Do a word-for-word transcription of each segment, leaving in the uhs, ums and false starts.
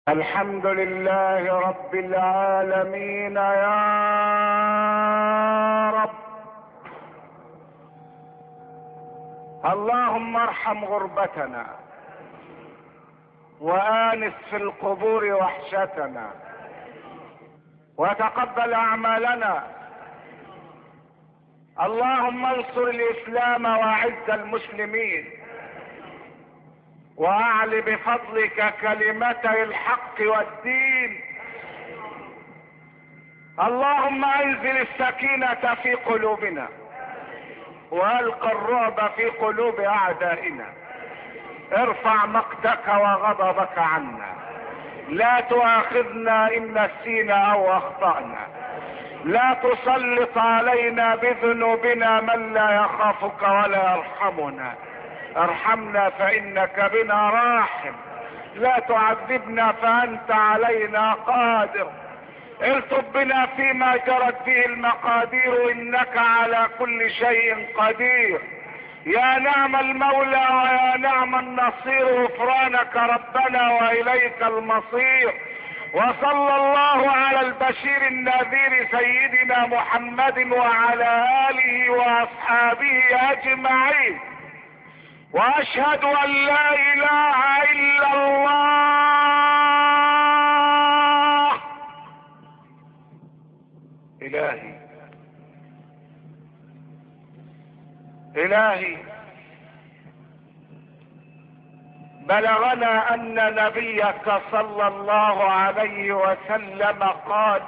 الحمد لله رب العالمين يا رب. اللهم ارحم غربتنا وآنس في القبور وحشتنا وتقبل اعمالنا. اللهم انصر الاسلام واعز المسلمين واعل بفضلك كلمتي الحق والدين. اللهم انزل السكينة في قلوبنا والق الرعب في قلوب اعدائنا. ارفع مقتك وغضبك عنا، لا تؤاخذنا ان نسينا او اخطأنا، لا تسلط علينا بذنوبنا من لا يخافك ولا يرحمنا. ارحمنا فانك بنا راحم، لا تعذبنا فانت علينا قادر. الطب بنا فيما جرت به المقادير انك على كل شيء قدير. يا نعم المولى ويا نعم النصير، غفرانك ربنا واليك المصير. وصلى الله على البشير النذير سيدنا محمد وعلى اله واصحابه اجمعين. واشهد ان لا اله الا الله. الهي الهي بلغنا ان نبيك صلى الله عليه وسلم قال: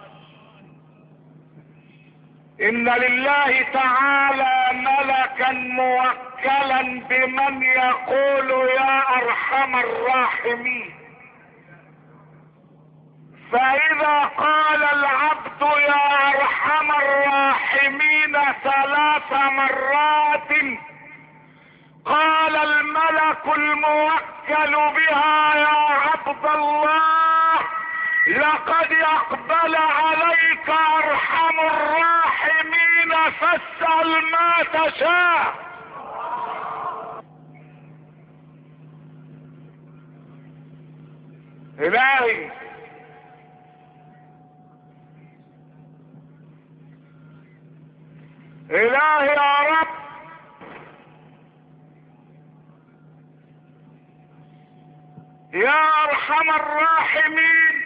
ان لله تعالى ملكا موكلا بمن يقول يا ارحم الراحمين، فاذا قال العبد يا ارحم الراحمين ثلاث مرات قال الملك الموكل بها: يا عبد الله، لقد اقبل عليك ارحم الراحمين فاسأل ما تشاء. الهي الهي يا رب، يا ارحم الراحمين،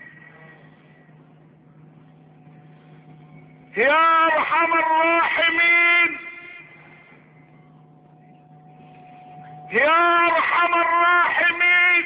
يا ارحم الراحمين، يا ارحم الراحمين،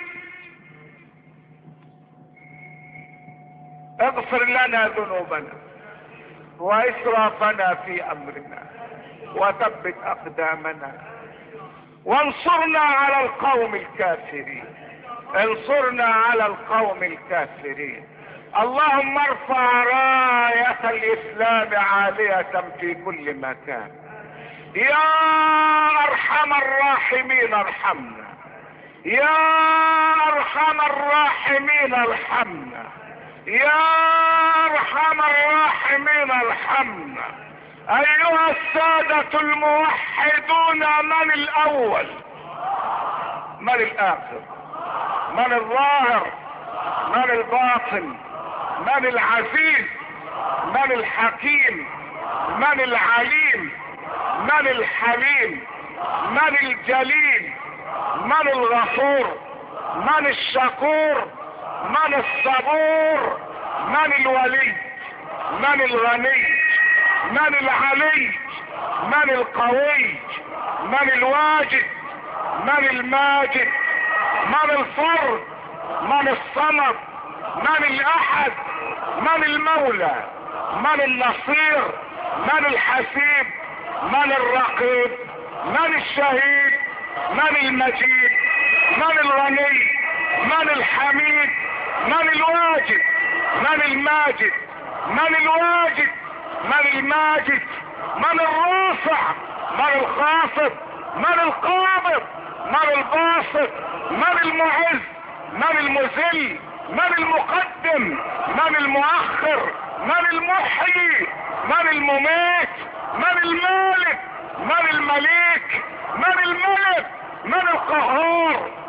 اغفر لنا ذنوبنا واسرافنا في امرنا وثبت اقدامنا وانصرنا على القوم الكافرين. انصرنا على القوم الكافرين. اللهم ارفع راية الاسلام عالية في كل مكان. يا ارحم الراحمين ارحمنا، يا ارحم الراحمين ارحمنا، يا ارحم الراحمين ارحمنا. ايها السادة الموحدون، من الاول؟ من الاخر؟ من الظاهر؟ من الباطن؟ من العزيز؟ من الحكيم؟ من العليم؟ من الحليم؟ من الجليل؟ من الغفور؟ من الشكور؟ من الصبور؟ من الولي؟ من الغني؟ من العلي؟ من القوي؟ من الواجد؟ من الماجد؟ من الفرد؟ من الصمد؟ من الاحد؟ من المولى؟ من النصير؟ من الحسيب؟ من الرقيب؟ من الشهيد؟ من المجيد؟ من الغني؟ من الحميد؟ من الواجد؟ من الماجد؟ من الواجد؟ من الماجد؟ من الرافع؟ من الخافض؟ من القابض؟ من الباسط؟ من المعز؟ من المذل؟ من المقدم؟ من المؤخر؟ من المحيي؟ من المميت؟ من المالك؟ من المليك؟ من الملك؟ من القهار؟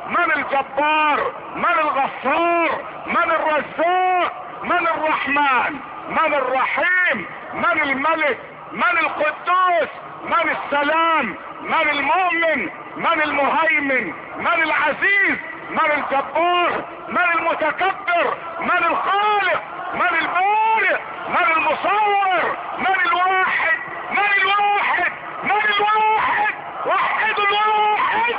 من الجبار؟ من الغفار؟ من الرزاق؟ من الرحمن؟ من الرحيم؟ من الملك؟ من القدوس؟ من السلام؟ من المؤمن؟ من المهيمن؟ من العزيز؟ من الجبار؟ من المتكبر؟ من الخالق؟ من البارئ؟ من المصور؟ من الواحد؟ من الواحد؟ من الواحد؟ وحد الواحد.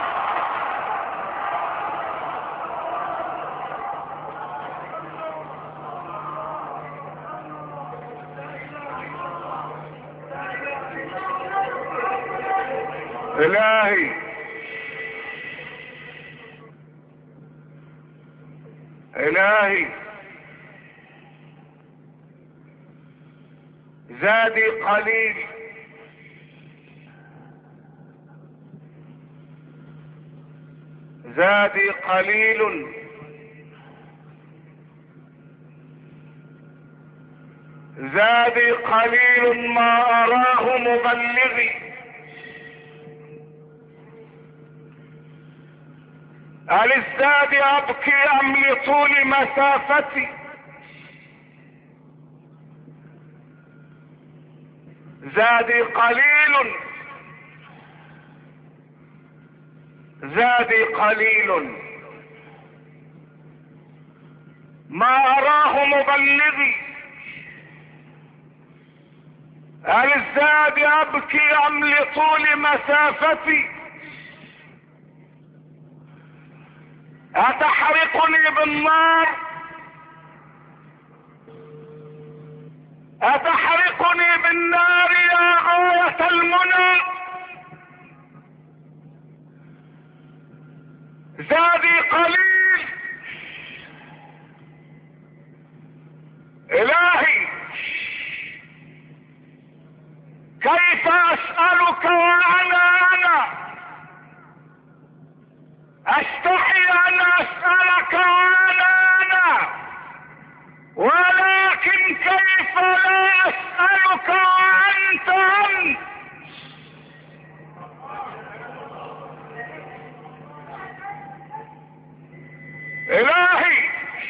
الهي الهي زادي قليل، زادي قليل، زادي قليل ما أراه مبلغي. هل الزاد أبكي أم لطول مسافتي؟ زادي قليل، زادي قليل ما أراه مبلغي. هل الزاد أبكي أم لطول مسافتي؟ أتحرقني بالنار؟ أتحرقني بالنار يا غاية المنى؟ زادي قليل. إلهي كيف أسألك وأنا أنا أستحي أن أسألك وأنا أنا، ولكن كيف لا أسألك وأنت أنت؟ إلهي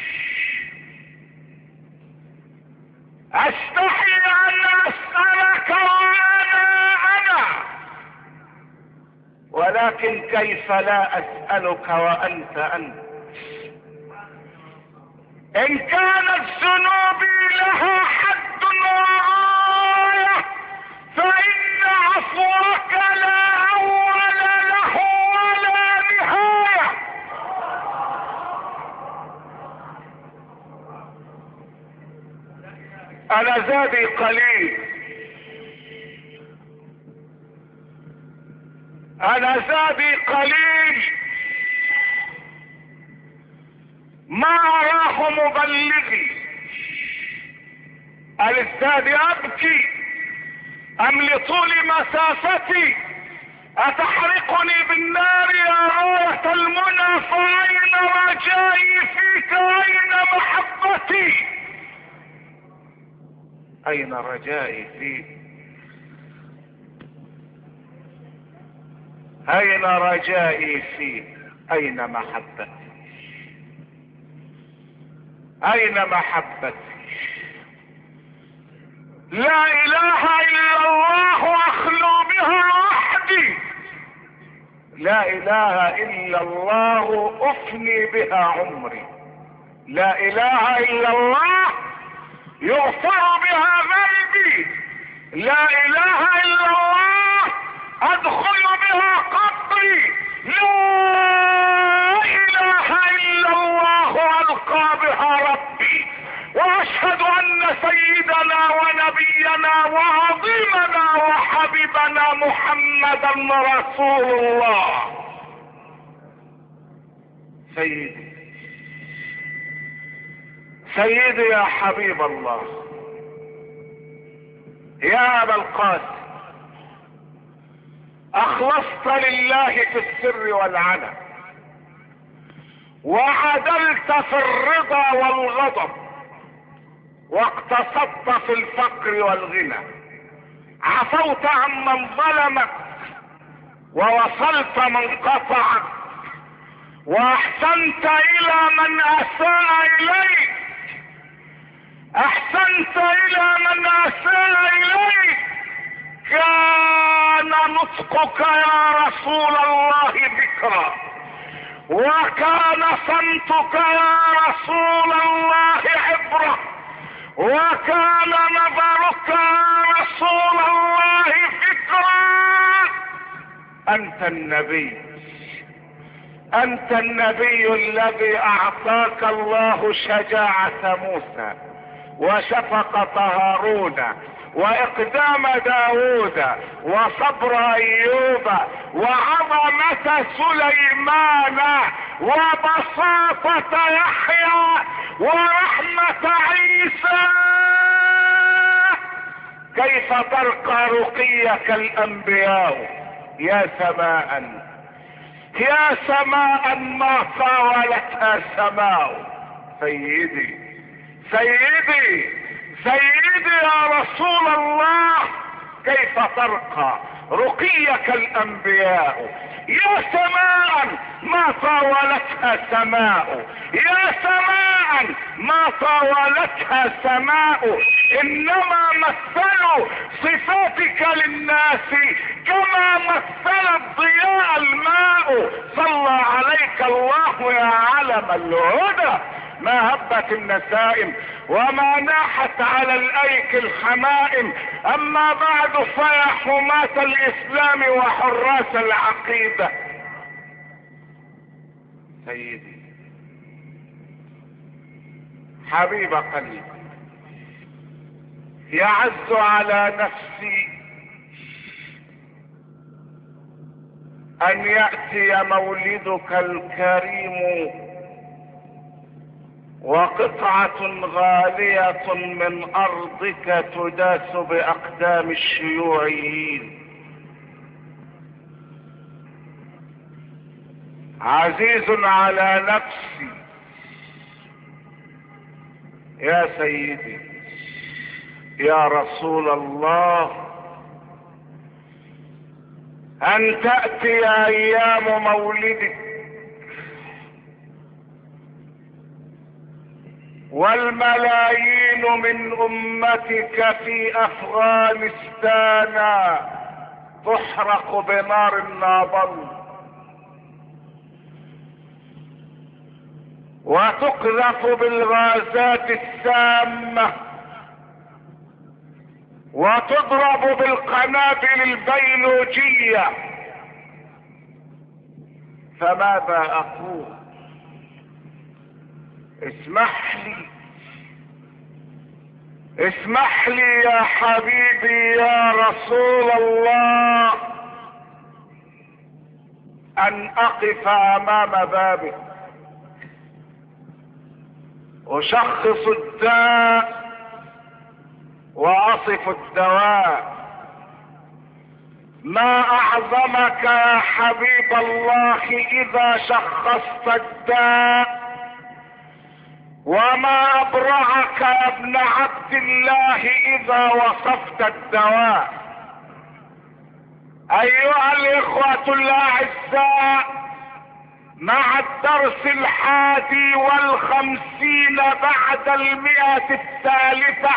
أستحي أن أسألك وأنا أنا، ولكن كيف لا أسألك وأنت أنت؟ إن كانت ذنوبي لها حد وغاية فإن عفوك لا أول له ولا نهاية. أنا زادي قليل، أنا زادي قليل ما أراه مبلغي. هل الزاد أبكي أم لطول مسافتي؟ أتحرقني بالنار يا غاية المنى؟ فأين رجائي فيك؟ أين محبتي؟ أين رجائي فيك؟ أين رجائي فيك؟ أين محبتي؟ أين محبتي؟ لا إله إلا الله أخلو بها وحدي، لا إله إلا الله أفني بها عمري، لا إله إلا الله يغفر بها ذنبي، لا إله إلا الله أدخل بها قبري، لا إله إلا الله ألقى بها ربي. وأشهد أن سيدنا ونبينا وعظيمنا وحبيبنا محمدا رسول الله. سيدي سيدي يا حبيب الله، يا أبا القاسم، أخلصت لله في السر والعلن، وعدلت في الرضا والغضب، واقتصدت في الفقر والغنى، عفوت عمن ظلمك ووصلت من قطعك، واحسنت الى من اساء اليك، احسنت الى من اساء اليك. كان نطقك يا رسول الله ذكرا، وكان صمتك يا رسول الله عبرة، وكان نظرك يا رسول الله فكرا. انت النبي، انت النبي الذي اعطاك الله شجاعة موسى وشفقة هارون واقدام داود وصبر ايوب وعظمة سليمان وبساطة يحيى ورحمة عيسى. كيف ترقى رقيك الانبياء يا سماء، يا سماء ما طاولتها سماء. سيدي سيدي سيدي يا رسول الله، كيف ترقى رقيك الانبياء يا سماء ما طاولتها سماء، يا سماء ما طاولتها سماء. انما مثلوا صفاتك للناس كما مثل الضياء الماء. صلى عليك الله يا علم الهدى. ما هبت النسائم وما ناحت على الايك الحمائم. اما بعد فيا حماة الاسلام وحراس العقيدة، سيدي حبيب قلبي، يعز على نفسي ان يأتي مولدك الكريم وقطعة غالية من ارضك تداس باقدام الشيوعيين. عزيز على نفسي يا سيدي يا رسول الله ان تأتي ايام مولدك والملايين من امتك في افغانستان تحرق بنار النابل وتقذف بالغازات السامة وتضرب بالقنابل البيولوجية. فماذا اقول؟ اسمح لي اسمح لي يا حبيبي يا رسول الله ان اقف امام بابك اشخص الداء واصف الدواء. ما اعظمك يا حبيب الله اذا شخصت الداء، وما ابرعك يا ابن عبد الله اذا وصفت الدواء. ايها الاخوة الاعزاء، مع الدرس الحادي والخمسين بعد المئة الثالثة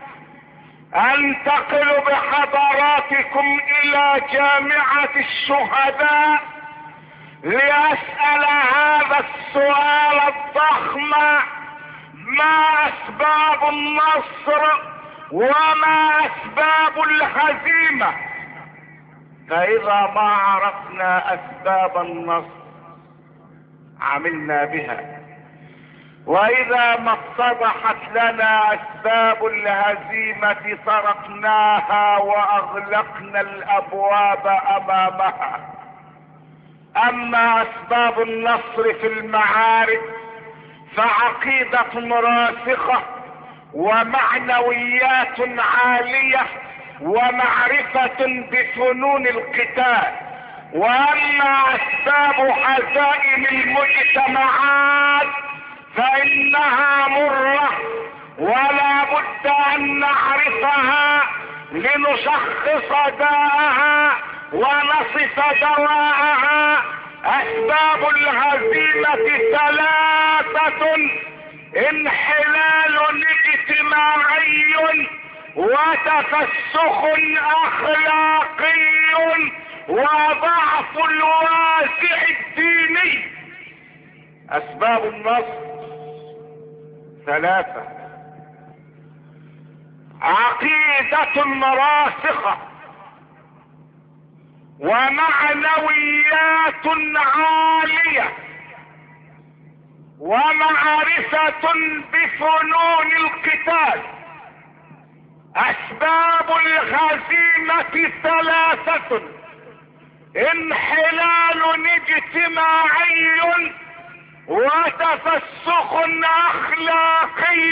انتقل بحضراتكم الى جامعة الشهداء لاسأل هذا السؤال الضخم: ما اسباب النصر وما اسباب الهزيمة؟ فاذا ما عرفنا اسباب النصر عملنا بها، واذا ما اتضحت لنا اسباب الهزيمة تركناها واغلقنا الابواب امامها. اما اسباب النصر في المعارك فعقيدة راسخة ومعنويات عالية ومعرفة بفنون القتال. واما اسباب هزائم المجتمعات فانها مرة ولا بد ان نعرفها لنشخص داءها ونصف دواءها. اسباب الهزيمة ثلاثة: انحلال اجتماعي، وتفسخ اخلاقي، وضعف الوازع الديني. اسباب النصر ثلاثة: عقيدة راسخة، ومعنويات عالية، ومعرفة بفنون القتال. اسباب الهزيمة ثلاثة: انحلال اجتماعي، وتفسخ اخلاقي،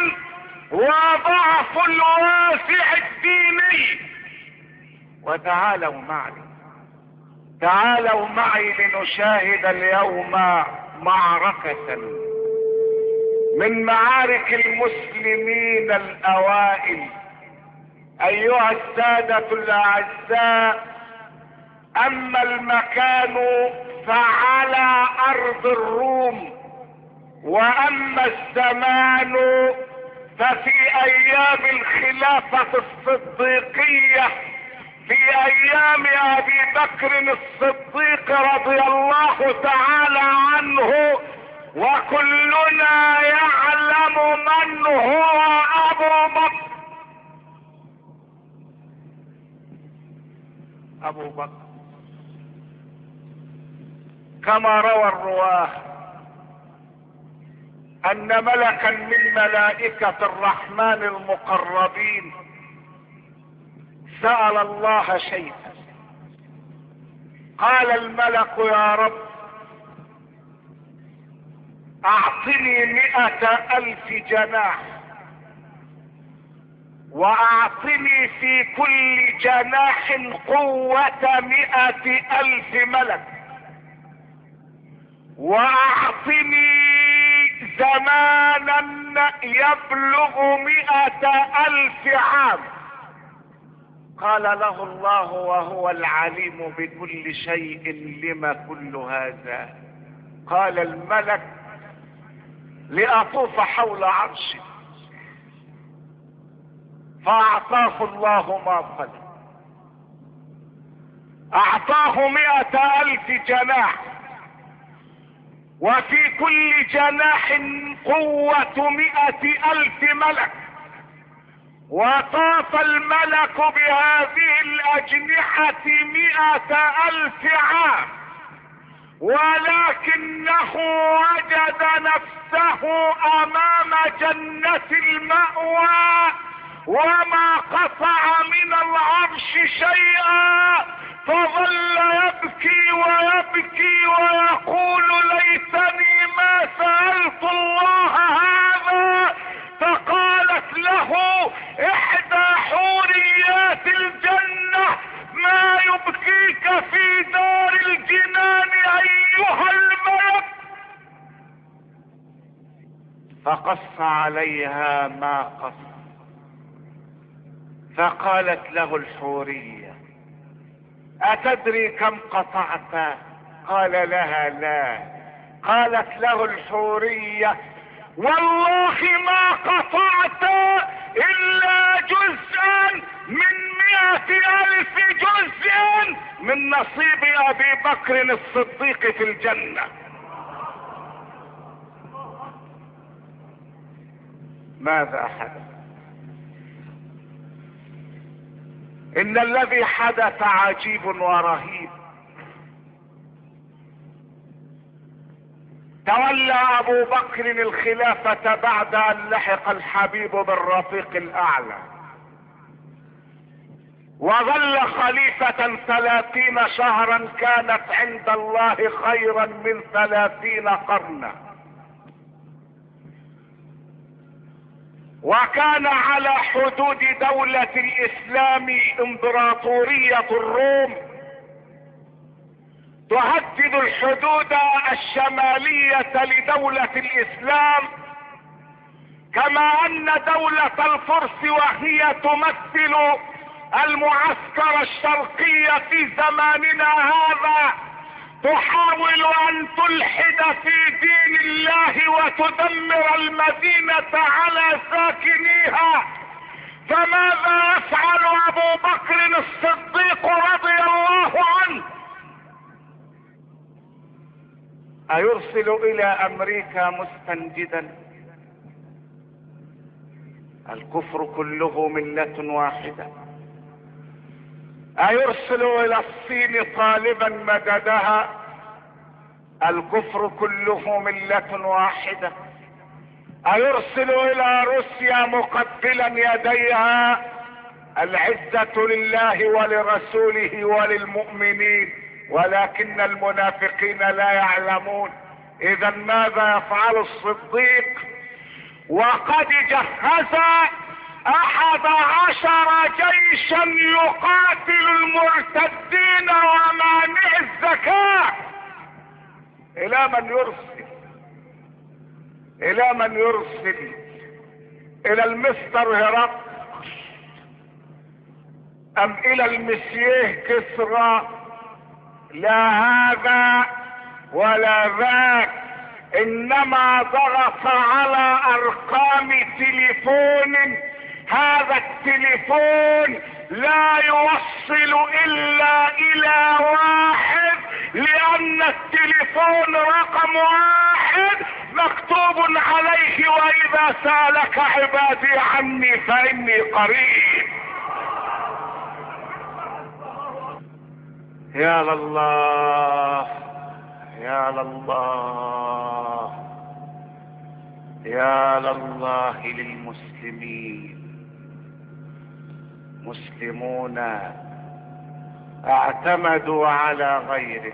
وضعف الوازع الديني. وتعالوا معي تعالوا معي لنشاهد اليوم معركة من معارك المسلمين الاوائل. ايها السادة الاعزاء، اما المكان فعلى ارض الروم، واما الزمان ففي ايام الخلافة الصديقية، في ايام ابي بكر الصديق رضي الله تعالى عنه. وكلنا يعلم من هو ابو بكر. ابو بكر كما روى الرواه ان ملكا من ملائكة الرحمن المقربين سأل الله شيئا. قال الملك: يا رب، اعطني مئة الف جناح، واعطني في كل جناح قوة مئة الف ملك، واعطني زمانا يبلغ مئة الف عام. قال له الله وهو العليم بكل شيء: لما كل هذا؟ قال الملك: لأطوف حول عرشه. فأعطاه الله ما طلب، أعطاه مئة ألف جناح، وفي كل جناح قوة مئة ألف ملك. وطاف الملك بهذه الأجنحة مئة ألف عام، ولكنه وجد نفسه أمام جنة المأوى، وما قطع من العرش شيئا، فظل يبكي ويبكي ويقول: ليتني ما سألت الله هذا. فقالت له احدى حوريات الجنة: ما يبكيك في دار الجنان ايها الملك؟ فقص عليها ما قص. فقالت له الحورية: اتدري كم قطعت؟ قال لها: لا. قالت له الحورية: والله ما قطعت الا جزءا من مئة الف جزء من نصيب ابي بكر الصديق في الجنة. ماذا حدث؟ ان الذي حدث عجيب ورهيب. تولى ابو بكر الخلافة بعد ان لحق الحبيب بالرفيق الاعلى، وظل خليفة ثلاثين شهرا كانت عند الله خيرا من ثلاثين قرنا. وكان على حدود دولة الاسلام امبراطورية الروم تهدد الحدود الشمالية لدولة الاسلام، كما ان دولة الفرس وهي تمثل المعسكر الشرقي في زماننا هذا تحاول ان تلحد في دين الله وتدمر المدينة على ساكنيها، فماذا يفعل ابو بكر الصديق رضي الله عنه؟ ايرسل الى امريكا مستنجدا؟ الكفر كله ملة واحدة. ايرسل الى الصين طالبا مددها؟ الكفر كله ملة واحدة. ايرسل الى روسيا مقبلا يديها؟ العزة لله ولرسوله وللمؤمنين، ولكن المنافقين لا يعلمون. اذا ماذا يفعل الصديق وقد جهز احد عشر جيشا يقاتل المرتدين ومانع الزكاة؟ الى من يرسل؟ الى من يرسل؟ الى المستر هرقل ام الى المسييه كسرى؟ لا هذا ولا ذاك، انما ضغط على ارقام تليفون، هذا التليفون لا يوصل الا الى واحد، لان التليفون رقم واحد مكتوب عليه واذا سالك عبادي عني فاني قريب. يا لله يا لله يا لله للمسلمين. مسلمون اعتمدوا على غيره.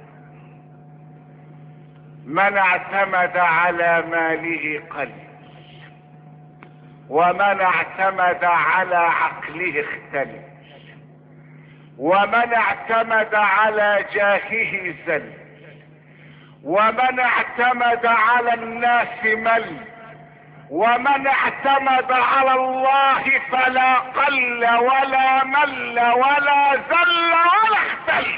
من اعتمد على ماله قل، ومن اعتمد على عقله اختل، ومن اعتمد على جاهه زل، ومن اعتمد على الناس مل، ومن اعتمد على الله فلا قل ولا مل ولا زل ولا اختل.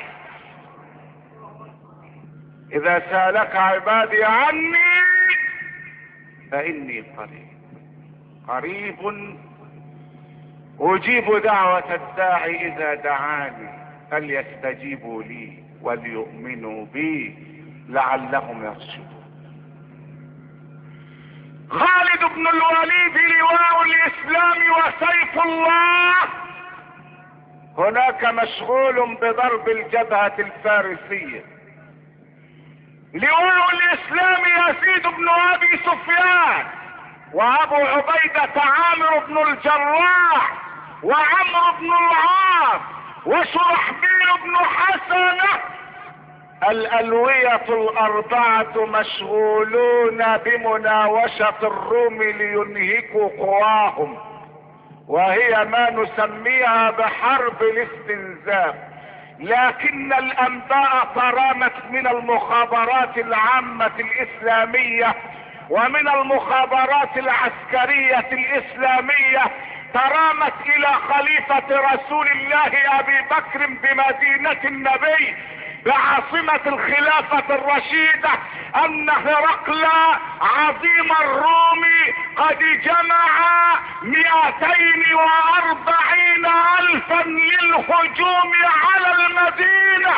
اذا سالك عبادي عني فاني قريب قريب اجيب دعوة الداعي اذا دعاني، فليستجيبوا لي وليؤمنوا بي لعلهم يرشدون. خالد بن الوليد لواء الاسلام وسيف الله هناك مشغول بضرب الجبهة الفارسية. لواء الاسلام يزيد بن ابي سفيان، وابو عبيدة عامر بن الجراح، وعمرو بن العاص، وشرحبيل بن حسنة. الالوية الاربعة مشغولون بمناوشة الروم لينهكوا قواهم، وهي ما نسميها بحرب الاستنزاف. لكن الانباء ترامت من المخابرات العامة الاسلامية ومن المخابرات العسكرية الاسلامية، ترامت الى خليفة رسول الله ابي بكر بمدينة النبي بعاصمة الخلافة الرشيدة ان هرقل عظيم الروم قد جمع مئتين واربعين الفا للهجوم على المدينة.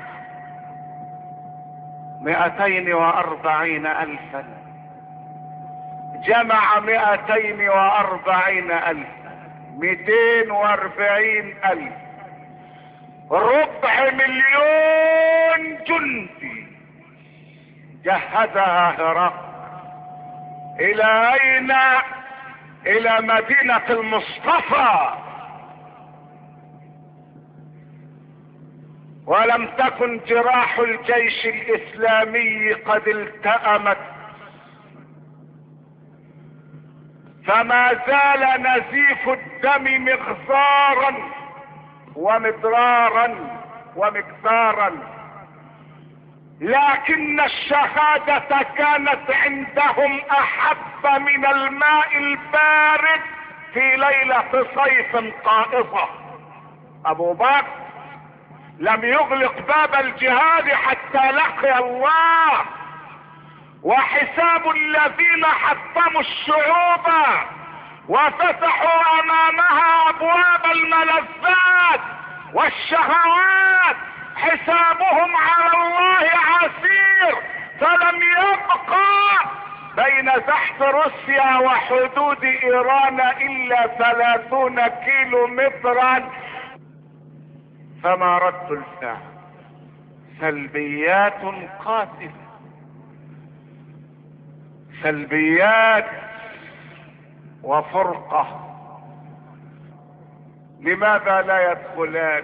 مئتين واربعين الفا، جمع مئتين واربعين الفا، مئتين واربعين الف، ربع مليون جندي جهزها هرقل. الى اين؟ الى مدينة المصطفى. ولم تكن جراح الجيش الاسلامي قد التأمت، فما زال نزيف الدم مغزارا ومضرارا ومكثارا، لكن الشهادة كانت عندهم احب من الماء البارد في ليلة صيف قائصة. ابو بكر لم يغلق باب الجهاد حتى لقي الله. وحساب الذين حطموا الشعوب وفتحوا امامها ابواب الملذات والشهوات حسابهم على الله عسير. فلم يبقى بين زحف روسيا وحدود ايران الا ثلاثون كيلو مترا. فما رد الفعل؟ سلبيات قاتلة، سلبيات وفرقة. لماذا لا يدخلان؟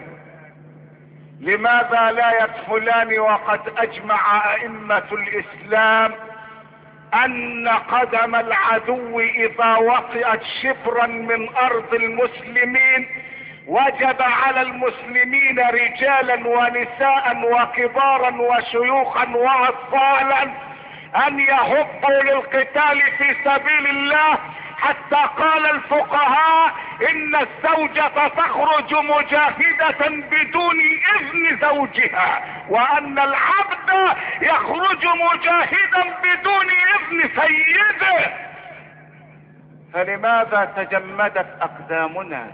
لماذا لا يدخلان وقد اجمع ائمة الاسلام ان قدم العدو اذا وطئت شبرا من ارض المسلمين وجب على المسلمين رجالا ونساء وكبارا وشيوخا واطفالا ان يهبوا للقتال في سبيل الله. حتى قال الفقهاء ان الزوجة تخرج مجاهدة بدون اذن زوجها، وان العبد يخرج مجاهدا بدون اذن سيده. فلماذا تجمدت اقدامنا؟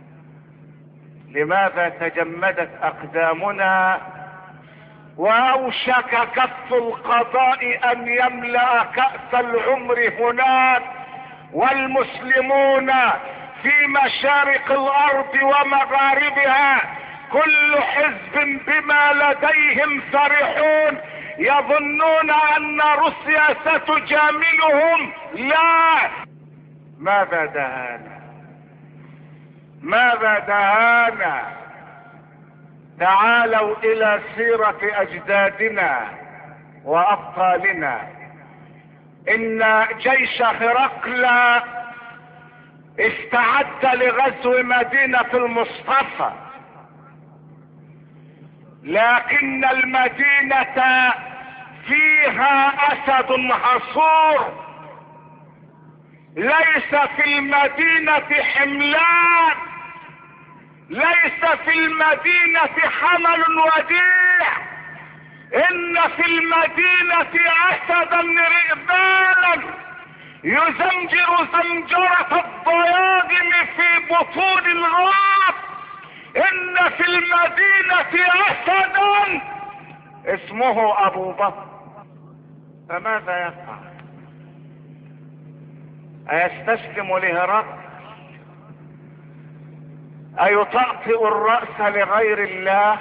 لماذا تجمدت اقدامنا واوشك كف القضاء ان يملأ كأس العمر هناك، والمسلمون في مشارق الارض ومغاربها كل حزب بما لديهم فرحون، يظنون ان روسيا ستجاملهم. لا. ماذا دهانا؟ ماذا دهانا؟ تعالوا الى سيرة اجدادنا وابطالنا. ان جيش هرقل استعد لغزو مدينة المصطفى، لكن المدينة فيها اسد حصور. ليس في المدينة حملان، ليس في المدينة حمل وديع، ان في المدينة اسدا رئبانا يزمجر زمجرة الضياغم في بطون الغاب. ان في المدينة اسدا اسمه ابو بكر. فماذا يفعل؟ ايستسلم لهرقل؟ ايطأطئ الرأس لغير الله؟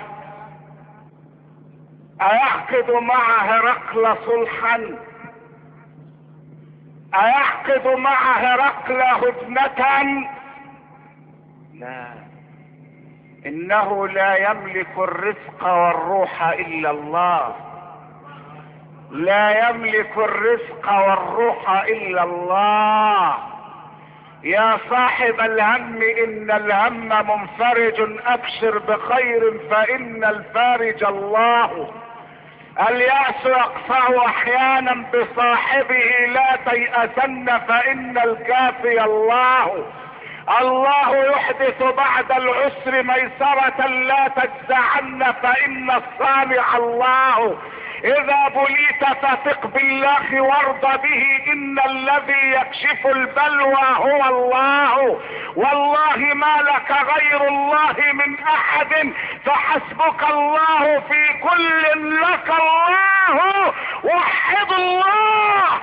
ايعقد مع هرقل صلحا؟ ايعقد مع هرقل هدنة؟ لا، انه لا يملك الرزق والروح الا الله. لا يملك الرزق والروح الا الله. يا صاحب الهم ان الهم منفرج، ابشر بخير فان الفارج الله. اليأس يقطع احيانا بصاحبه، لا تيأسن فان الكافي الله. الله يحدث بعد العسر ميسرة، لا تجزعن فان الصانع الله. اذا بليت فثق بالله وارض به، ان الذي يكشف البلوى هو الله. والله ما لك غير الله من احد، فحسبك الله في كل لك الله. وحد الله.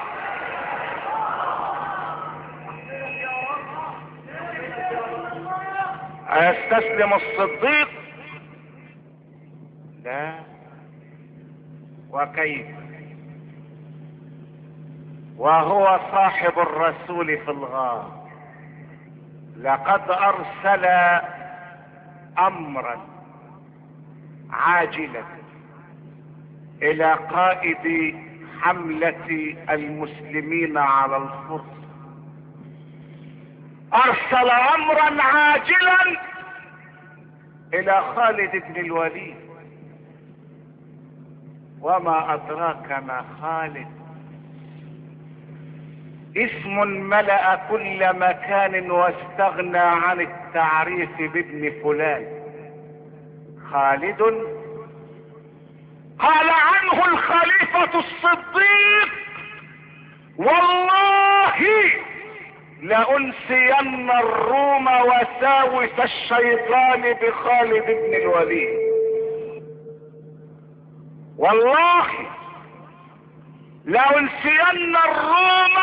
أيستسلم الصديق؟ لا. وكيف وهو صاحب الرسول في الغار؟ لقد ارسل امرا عاجلا الى قائد حملة المسلمين على الفرس. ارسل امرا عاجلا الى خالد بن الوليد. وما ادراك ما خالد؟ اسم ملأ كل مكان واستغنى عن التعريف بابن فلان. خالد قال عنه الخليفة الصديق: والله لأنسين الروم وساوس الشيطان بخالد بن الوليد. والله لأنسين الروم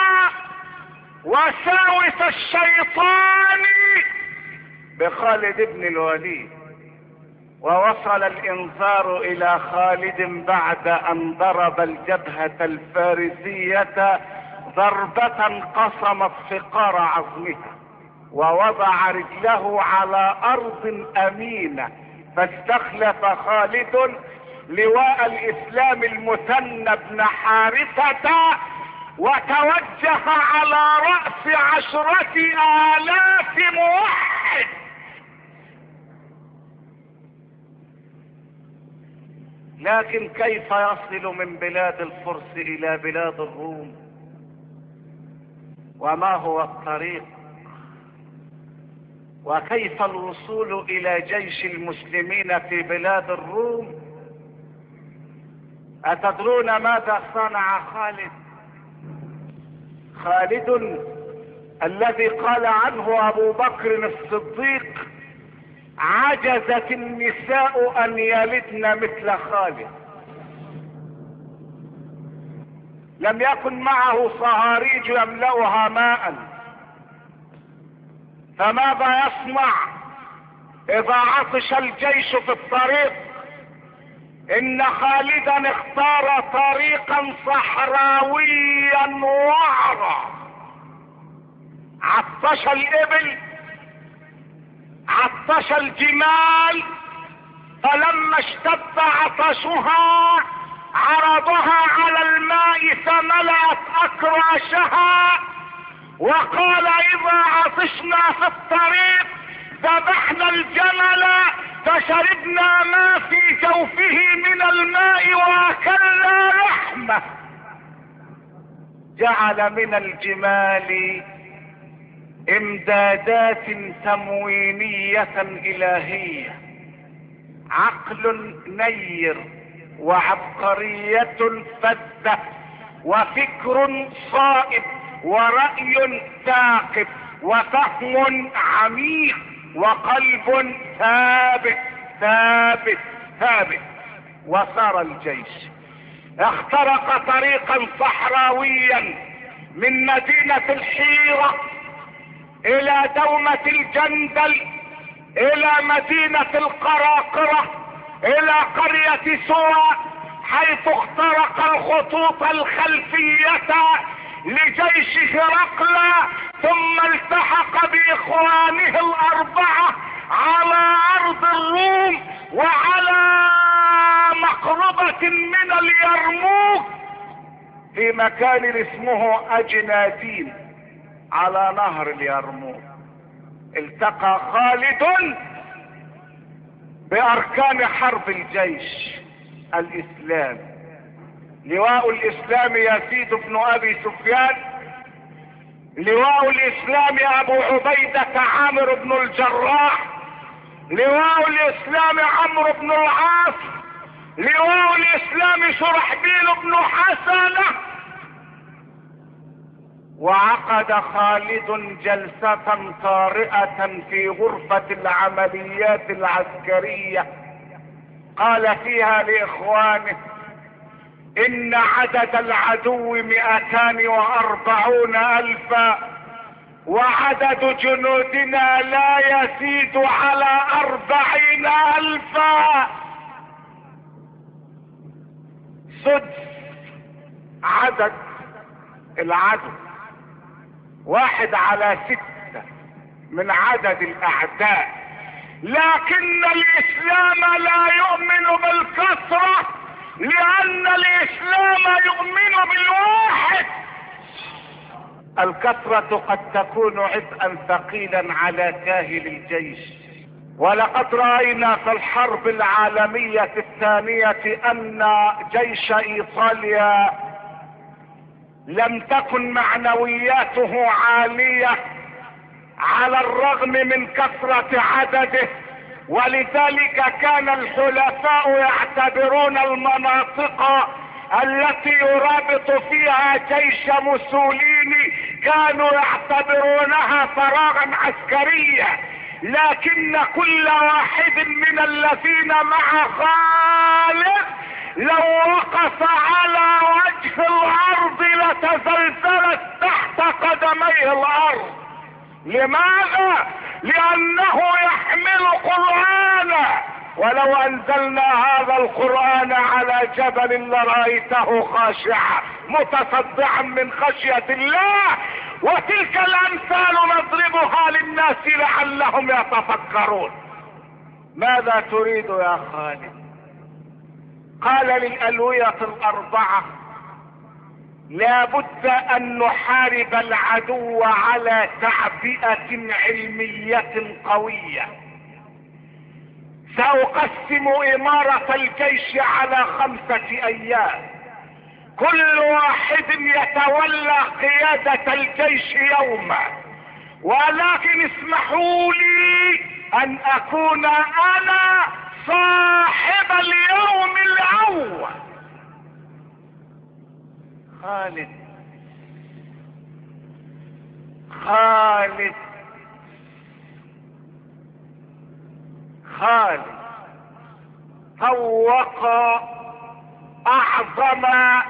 وساوس الشيطان بخالد بن الوليد. ووصل الانذار الى خالد بعد ان ضرب الجبهة الفارسية ضربة قصمت فقار عظمها، ووضع رجله على ارض امينة، فاستخلف خالد لواء الاسلام المثنى بن حارثة وتوجه على رأس عشرة آلاف موحد. لكن كيف يصل من بلاد الفرس الى بلاد الروم؟ وما هو الطريق؟ وكيف الوصول الى جيش المسلمين في بلاد الروم؟ أتدرون ماذا صنع خالد؟ خالد الذي قال عنه ابو بكر الصديق: عجزت النساء ان يلدن مثل خالد. لم يكن معه صهاريج يملأها ماء، فماذا يصنع اذا عطش الجيش في الطريق؟ ان خالدا اختار طريقا صحراويا وعرا. عطش الابل، عطش الجمال، فلما اشتد عطشها عرضها على الماء فملأت اكراشها، وقال: اذا عطشنا في الطريق ذبحنا الجمل فشربنا ما في جوفه من الماء واكلنا لحمه. جعل من الجمال امدادات تموينية الهية، عقل نير وعبقرية فذة وفكر صائب ورأي ثاقب وفهم عميق وقلب ثابت ثابت ثابت. وصار الجيش اخترق طريقا صحراويا من مدينة الحيرة الى دومة الجندل الى مدينة القراقرة الى قرية سوى، حيث اخترق الخطوط الخلفية لجيش هرقل، ثم التحق باخوانه الاربعة على ارض الروم وعلى مقربة من اليرموك في مكان اسمه اجنادين على نهر اليرموك. التقى خالد باركان حرب الجيش الاسلام. لواء الاسلام يزيد بن ابي سفيان، لواء الاسلام ابو عبيدة عامر بن الجراح، لواء الاسلام عمرو بن العاص، لواء الاسلام شرحبيل بن حسنة. وعقد خالد جلسة طارئة في غرفة العمليات العسكرية قال فيها لاخوانه: ان عدد العدو مئتان واربعون الفا، وعدد جنودنا لا يزيد على اربعين الفا، سدس عدد العدو، واحد على ستة من عدد الاعداء. لكن الاسلام لا يؤمن بالكثرة، لان الاسلام يؤمن بالواحد. الكثرة قد تكون عبئا ثقيلا على كاهل الجيش، ولقد رأينا في الحرب العالمية الثانية ان جيش ايطاليا لم تكن معنوياته عالية على الرغم من كثرة عدده، ولذلك كان الحلفاء يعتبرون المناطق التي يرابط فيها جيش موسوليني كانوا يعتبرونها فراغا عسكريا، لكن كل واحد من الذين مع خالد لو وقف على وجه الارض لتزلزلت تحت قدميه الارض. لماذا؟ لانه يحمل قرآنا، ولو انزلنا هذا القرآن على جبل لرأيته خاشعا متصدعا من خشية الله. وتلك الامثال نضربها للناس لعلهم يتفكرون. ماذا تريد يا خالد؟ قال للألوية الأربعة: لا بد أن نحارب العدو على تعبئة علمية قوية. سأقسم إمارة الجيش على خمسة أيام، كل واحد يتولى قيادة الجيش يوما، ولكن اسمحوا لي أن أكون أنا صاحب اليوم الأول. خالد خالد خالد فوق اعظم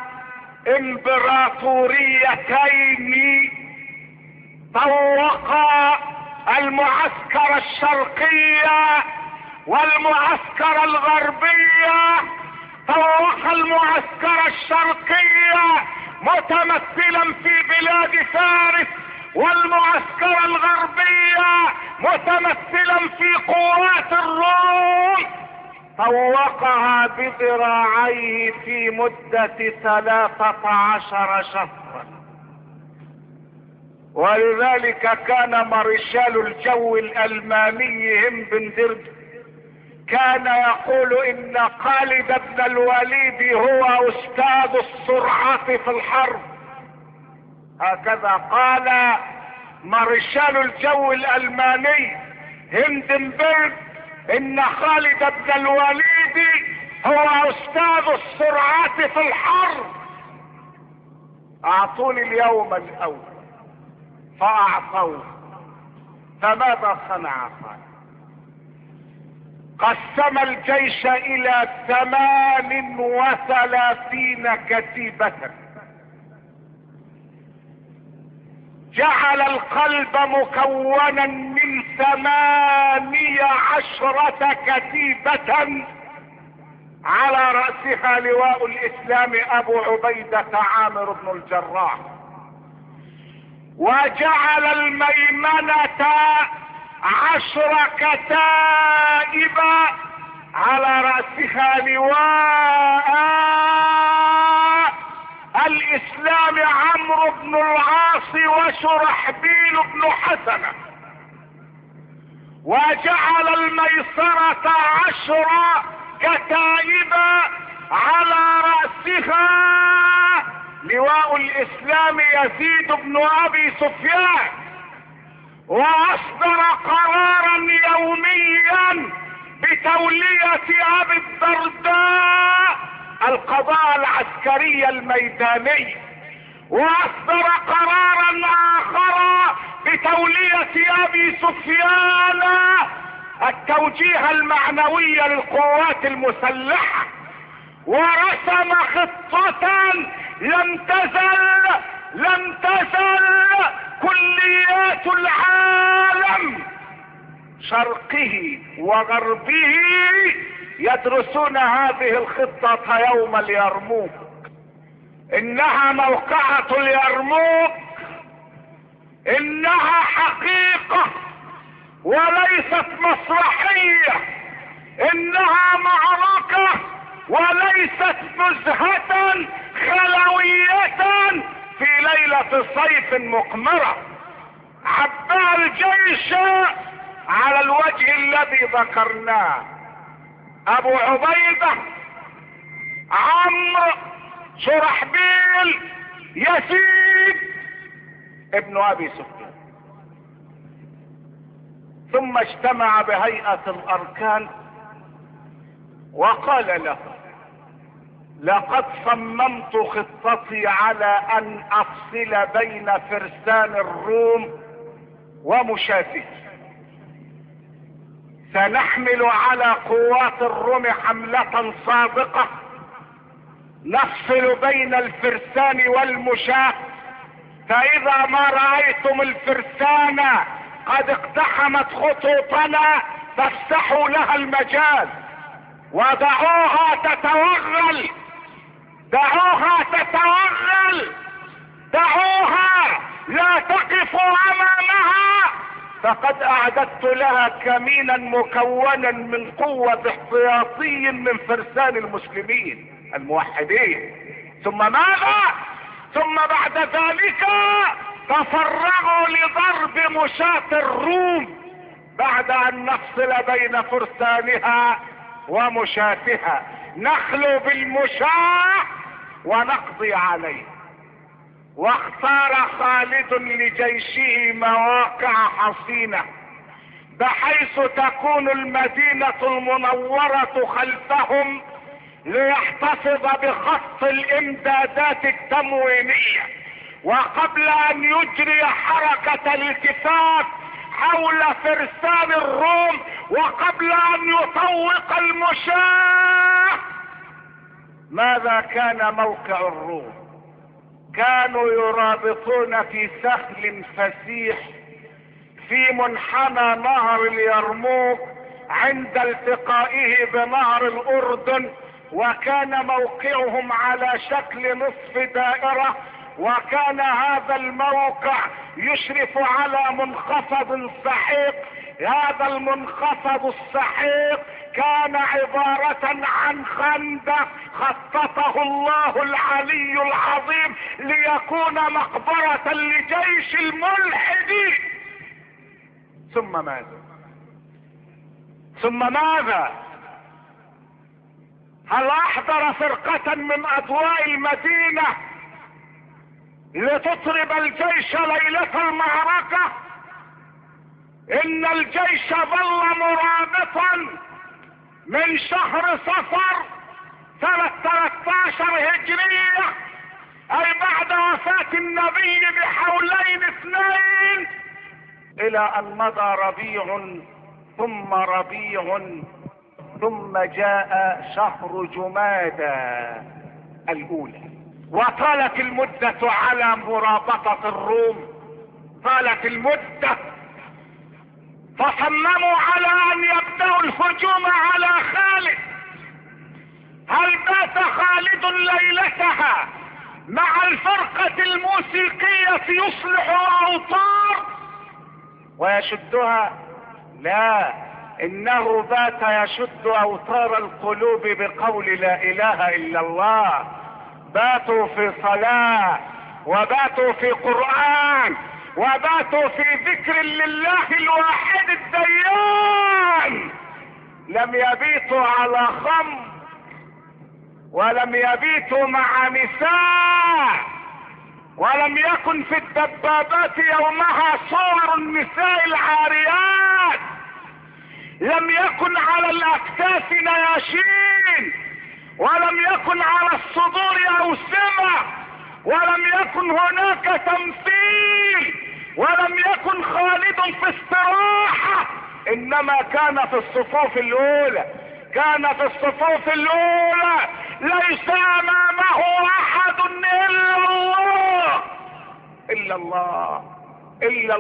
امبراطوريتين، فوق المعسكر الشرقية والمعسكر الغربية. فوق المعسكر الشرقية متمثلا في بلاد فارس، والمعسكر الغربية متمثلا في قوات الروم. فوقها بذراعيه في مدة ثلاثة عشر شهرا. ولذلك كان مارشال الجو الألماني هندنبرغ كان يقول ان خالد بن الوليد هو استاذ السرعة في الحرب. هكذا قال مارشال الجو الألماني هندنبرغ ان خالد بن الوليد هو استاذ السرعة في الحرب. اعطوني اليوم الاول، فاعطوه. فماذا صنع خالد؟ قسم الجيش الى ثمان وثلاثين كتيبة، جعل القلب مكونا من ثمانية عشرة كتيبة، على رأسها لواء الاسلام ابو عبيدة عامر بن الجراح، وجعل الميمنة عشر كتائب، على رأسها لواء الاسلام عمرو بن العاص وشرحبيل بن حسنة، وجعل الميسرة عشر كتائب، على رأسها لواء الاسلام يزيد بن ابي سفيان، واصدر قرارا يوميا بتولية ابي الدرداء القضاء العسكري الميداني، واصدر قرارا اخر بتولية ابي سفيان التوجيه المعنوي للقوات المسلحة، ورسم خطة لم تزل لم تزل كليات العالم شرقه وغربه يدرسون هذه الخطة يوم اليرموك. انها موقعة اليرموك، انها حقيقة وليست مسرحية، انها معركة وليست نزهة خلوية في ليلة صيف مقمرة. عبى الجيش على الوجه الذي ذكرناه: ابو عبيدة، عمرو، شرحبيل، يزيد ابن ابي سفيان. ثم اجتمع بهيئة الاركان وقال له: لقد صممت خطتي على ان افصل بين فرسان الروم ومشاته. سنحمل على قوات الروم حملة سابقة نفصل بين الفرسان والمشاة، فاذا ما رأيتم الفرسان قد اقتحمت خطوطنا فافسحوا لها المجال ودعوها تتوغل، دعوها تتوغل، دعوها لا تقفوا امامها، فقد اعددت لها كمينا مكونا من قوة احتياطي من فرسان المسلمين الموحدين. ثم ماذا؟ ثم بعد ذلك تفرغوا لضرب مشاة الروم بعد ان نفصل بين فرسانها ومشاتها، نخلو بالمشاة ونقضي عليه. واختار خالد لجيشه مواقع حصينة بحيث تكون المدينة المنورة خلفهم ليحتفظ بخط الامدادات التموينية، وقبل ان يجري حركة الالتفاف حول فرسان الروم وقبل ان يطوق المشاة. ماذا كان موقع الروم؟ كانوا يرابطون في سهل فسيح في منحنى نهر اليرموك عند التقائه بنهر الاردن، وكان موقعهم على شكل نصف دائرة، وكان هذا الموقع يشرف على منخفض سحيق. هذا المنخفض السحيق كان عبارة عن خندق خططه الله العلي العظيم ليكون مقبرة لجيش الملحدين. ثم ماذا؟ ثم ماذا؟ هل احضر فرقة من اضواء المدينة لتطرب الجيش ليلة المعركة؟ ان الجيش ظل مرابطا من شهر صفر سنة ثلاثة عشر هجرية، اي بعد وفاة النبي بحولين اثنين، الى ان مضى ربيع ثم ربيع ثم جاء شهر جمادى الاولى، وطالت المدة على مرابطة الروم، طالت المدة، فصمموا على ان يبدأوا الهجوم على خالد. هل بات خالد ليلتها مع الفرقة الموسيقية يصلح اوتار ويشدها؟ لا، انه بات يشد اوتار القلوب بقول لا اله الا الله. باتوا في صلاة وباتوا في قرآن وباتوا في ذكر لله الواحد الديان. لم يبيتوا على خمر ولم يبيتوا مع نساء، ولم يكن في الدبابات يومها صور النساء العاريات، لم يكن على الاكتاف نياشين، ولم يكن على الصدور اوسمة، ولم يكن هناك تمثيل، ولم يكن خالد في استراحة، انما كان في الصفوف الاولى، كان في الصفوف الاولى، ليس امامه احد الا الله، الا الله، الا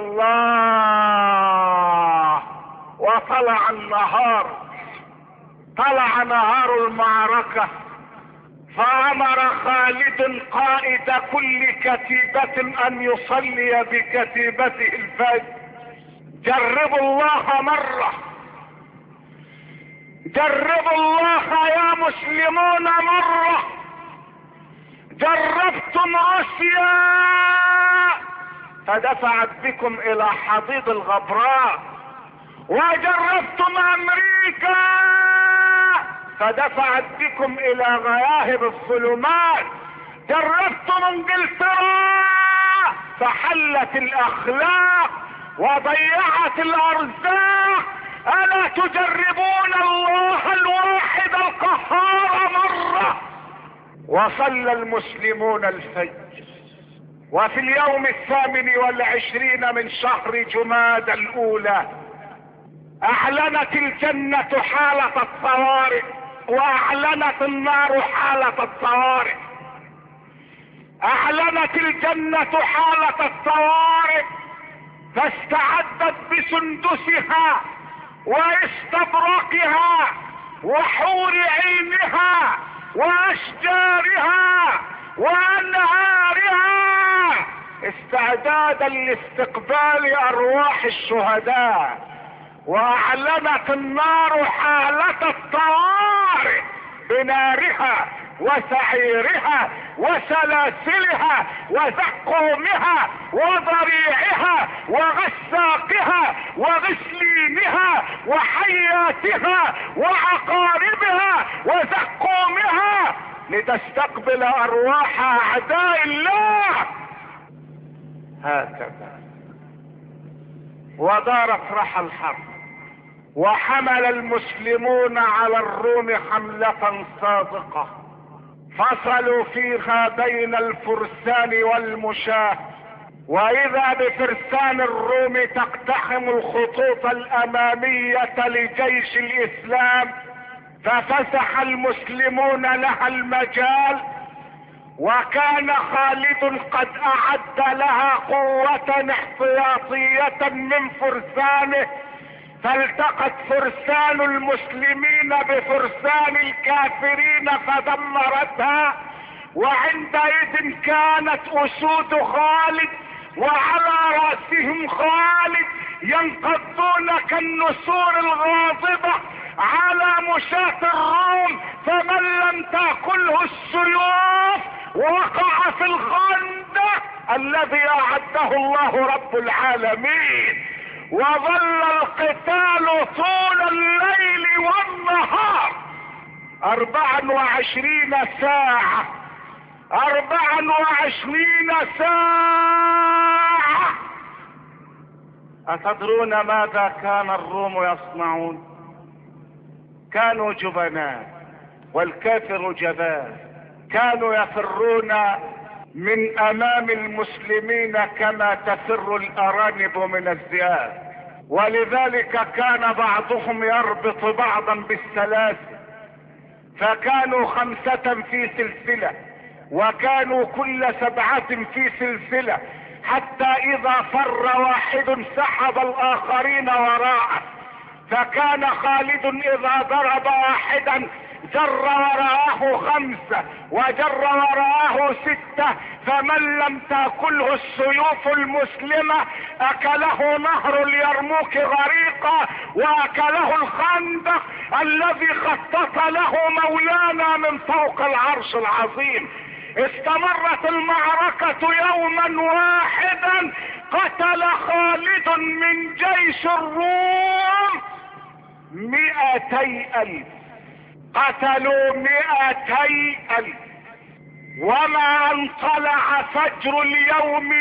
الله. وطلع النهار، طلع نهار المعركة، فامر خالد قائد كل كتيبة ان يصلي بكتيبته الفجر. جربوا الله مرة، جربوا الله يا مسلمون مرة. جربتم روسيا فدفعت بكم الى حضيض الغبراء، وجربتم امريكا فدفعت بكم الى غياهب الظلمات. جربتم انجلترا فحلت الاخلاق وضيعت الارزاق. الا تجربون الله الواحد القهار مرة؟ وصلى المسلمون الفجر، وفي اليوم الثامن والعشرين من شهر جماد الاولى اعلنت الجنة حالة الطوارئ، واعلنت النار حالة الطوارئ. اعلنت الجنة حالة الطوارئ، فاستعدت بسندسها واستبرقها وحور عينها واشجارها وانهارها استعدادا لاستقبال ارواح الشهداء. واعلنت النار حالة الطوارئ بنارها وسعيرها وسلاسلها وزقومها وضريعها وغساقها وغسلينها وحياتها وعقاربها وزقومها لتستقبل ارواح اعداء الله. هكذا ودارت رحى الحرب، وحمل المسلمون على الروم حملة صادقة، فصلوا فيها بين الفرسان والمشاة، واذا بفرسان الروم تقتحم الخطوط الامامية لجيش الاسلام، ففسح المسلمون لها المجال. وكان خالد قد اعد لها قوة احتياطية من فرسانه، فالتقت فرسان المسلمين بفرسان الكافرين فدمرتها. وعندئذ كانت اسود خالد وعلى رأسهم خالد ينقضون كالنسور الغاضبة على مشاة الروم، فمن لم تأكله السيوف وقع في الخندق الذي اعده الله رب العالمين. وظل القتال طول الليل والنهار اربعا وعشرين ساعة، اربعا وعشرين ساعة. اتدرون ماذا كان الروم يصنعون؟ كانوا جبناء والكافر جبان، كانوا يفرون من امام المسلمين كما تفر الارانب من الذئاب. ولذلك كان بعضهم يربط بعضا بالسلاسل، فكانوا خمسة في سلسلة، وكانوا كل سبعة في سلسلة، حتى اذا فر واحد سحب الاخرين وراءه. فكان خالد اذا ضرب واحدا جر وراءه خمسة وجر وراءه ستة، فمن لم تأكله السيوف المسلمة اكله نهر اليرموك غريقا، واكله الخندق الذي خطط له مولانا من فوق العرش العظيم. استمرت المعركة يوما واحدا، قتل خالد من جيش الروم مئتي الف، قتلوا مئتي الف. وما ان طلع فجر اليوم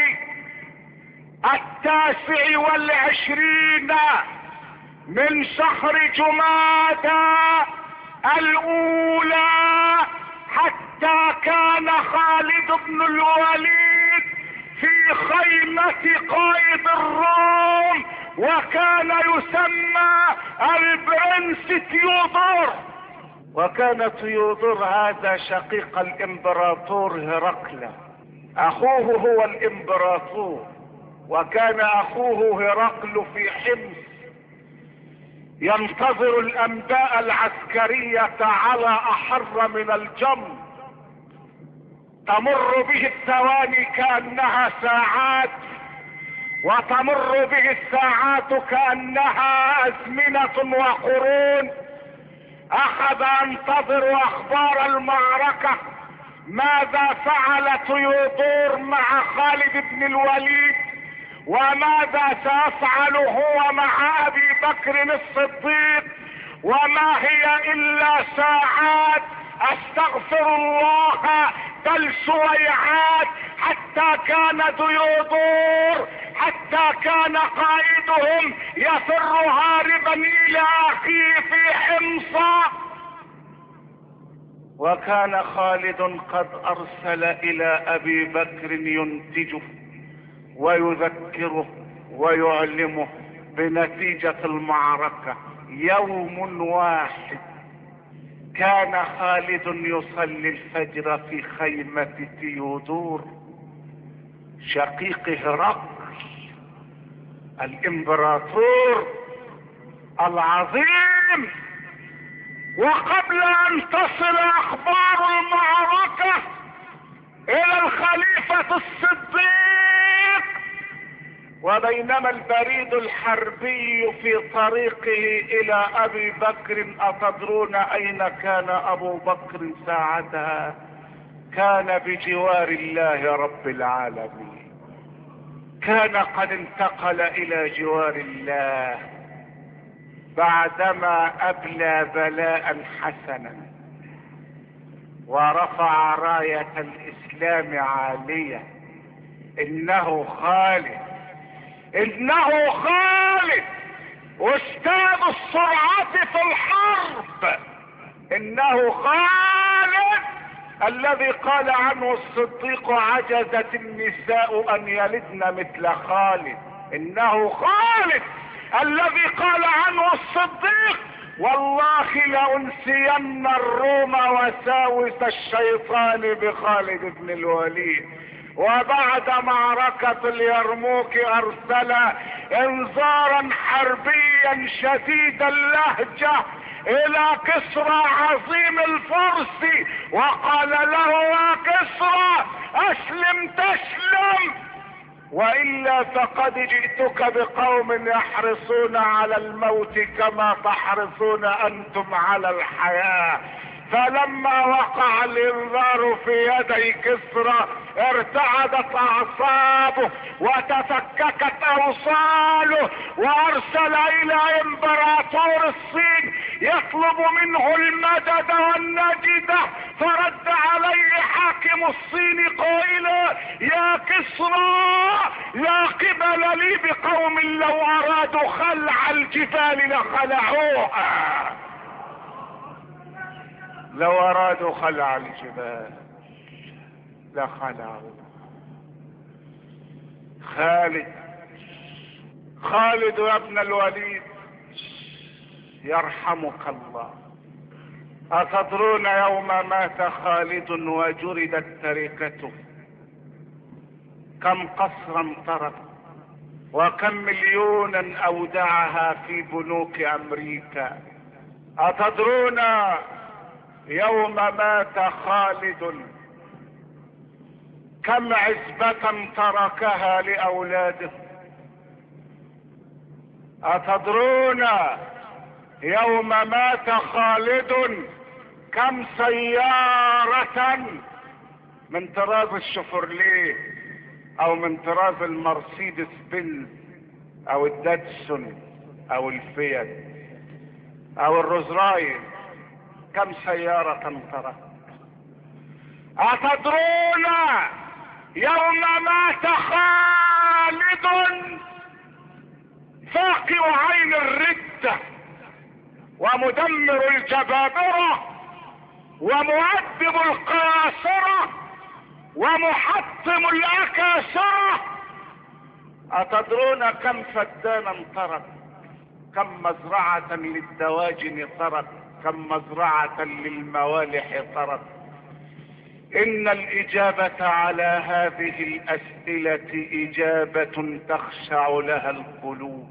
التاسع والعشرين من شهر جمادى الاولى حتى كان خالد بن الوليد في خيمة قائد الروم، وكان يسمى البرنس تيودور. وكان تيودور هذا شقيق الامبراطور هرقل، اخوه هو الامبراطور، وكان اخوه هرقل في حمص ينتظر الانباء العسكرية على احر من الجمر. تمر به الثواني كأنها ساعات، وتمر به الساعات كأنها ازمنة وقرون. اخذ ينتظر اخبار المعركة، ماذا فعل تيودور مع خالد بن الوليد، وماذا سيفعل هو مع ابي بكر الصديق. وما هي الا ساعات، استغفر الله، بل سويعات، حتى كان تيودور حتى كان قائدهم يفر هاربا الى اخيه في حمص. وكان خالد قد ارسل الى ابي بكر ينتجه ويذكره ويعلمه بنتيجة المعركة. يوم واحد كان خالد يصلي الفجر في خيمة تيودور شقيق هرقل الامبراطور العظيم. وقبل ان تصل اخبار المعركة الى الخليفة الصديق، وبينما البريد الحربي في طريقه الى ابي بكر، اتدرون اين كان ابو بكر ساعتها؟ كان بجوار الله رب العالمين، كان قد انتقل الى جوار الله بعدما ابلى بلاء حسنا ورفع راية الاسلام عالية. انه خالد، انه خالد استاذ السرعة في الحرب، انه خالد الذي قال عنه الصديق عجزت النساء ان يلدن مثل خالد. انه خالد الذي قال عنه الصديق والله لأنسين الروم وساوس الشيطان بخالد بن الوليد. وبعد معركة اليرموك ارسل انذارا حربيا شديد اللهجة الى كسرى عظيم الفرس، وقال له يا كسرى اسلم تسلم، والا فقد جئتك بقوم يحرصون على الموت كما تحرصون انتم على الحياة. فلما وقع الانذار في يدي كسرى ارتعدت اعصابه وتفككت اوصاله، وارسل الى امبراطور الصين يطلب منه المدد والنجدة، فرد عليه حاكم الصين قائلا يا كسرى لا قبل لي بقوم لو ارادوا خلع الجبال لخلعوها، لو ارادوا خلع الجبال لخلعوا. خالد، خالد يا ابن الوليد يرحمك الله، أتدرون يوم مات خالد وجردت تركته كم قصرا ترك وكم مليونا اودعها في بنوك امريكا؟ أتدرون يوم مات خالد كم عزبة تركها لأولاده؟ أتدرون يوم مات خالد كم سيارة من طراز الشفرليه او من طراز المرسيدس بنز او الداتسون او الفيات او الروزرايل، كم سيارة ترك؟ أتدرون يوم مات خالد فاقع عين الردة ومدمر الجبابرة ومؤدب القاصرة ومحطم الأكاسرة، أتدرون كم فدانا ترك؟ كم مزرعة للدواجن ترك؟ كم مزرعة للموالح ترك؟ إن الإجابة على هذه الأسئلة إجابة تخشع لها القلوب،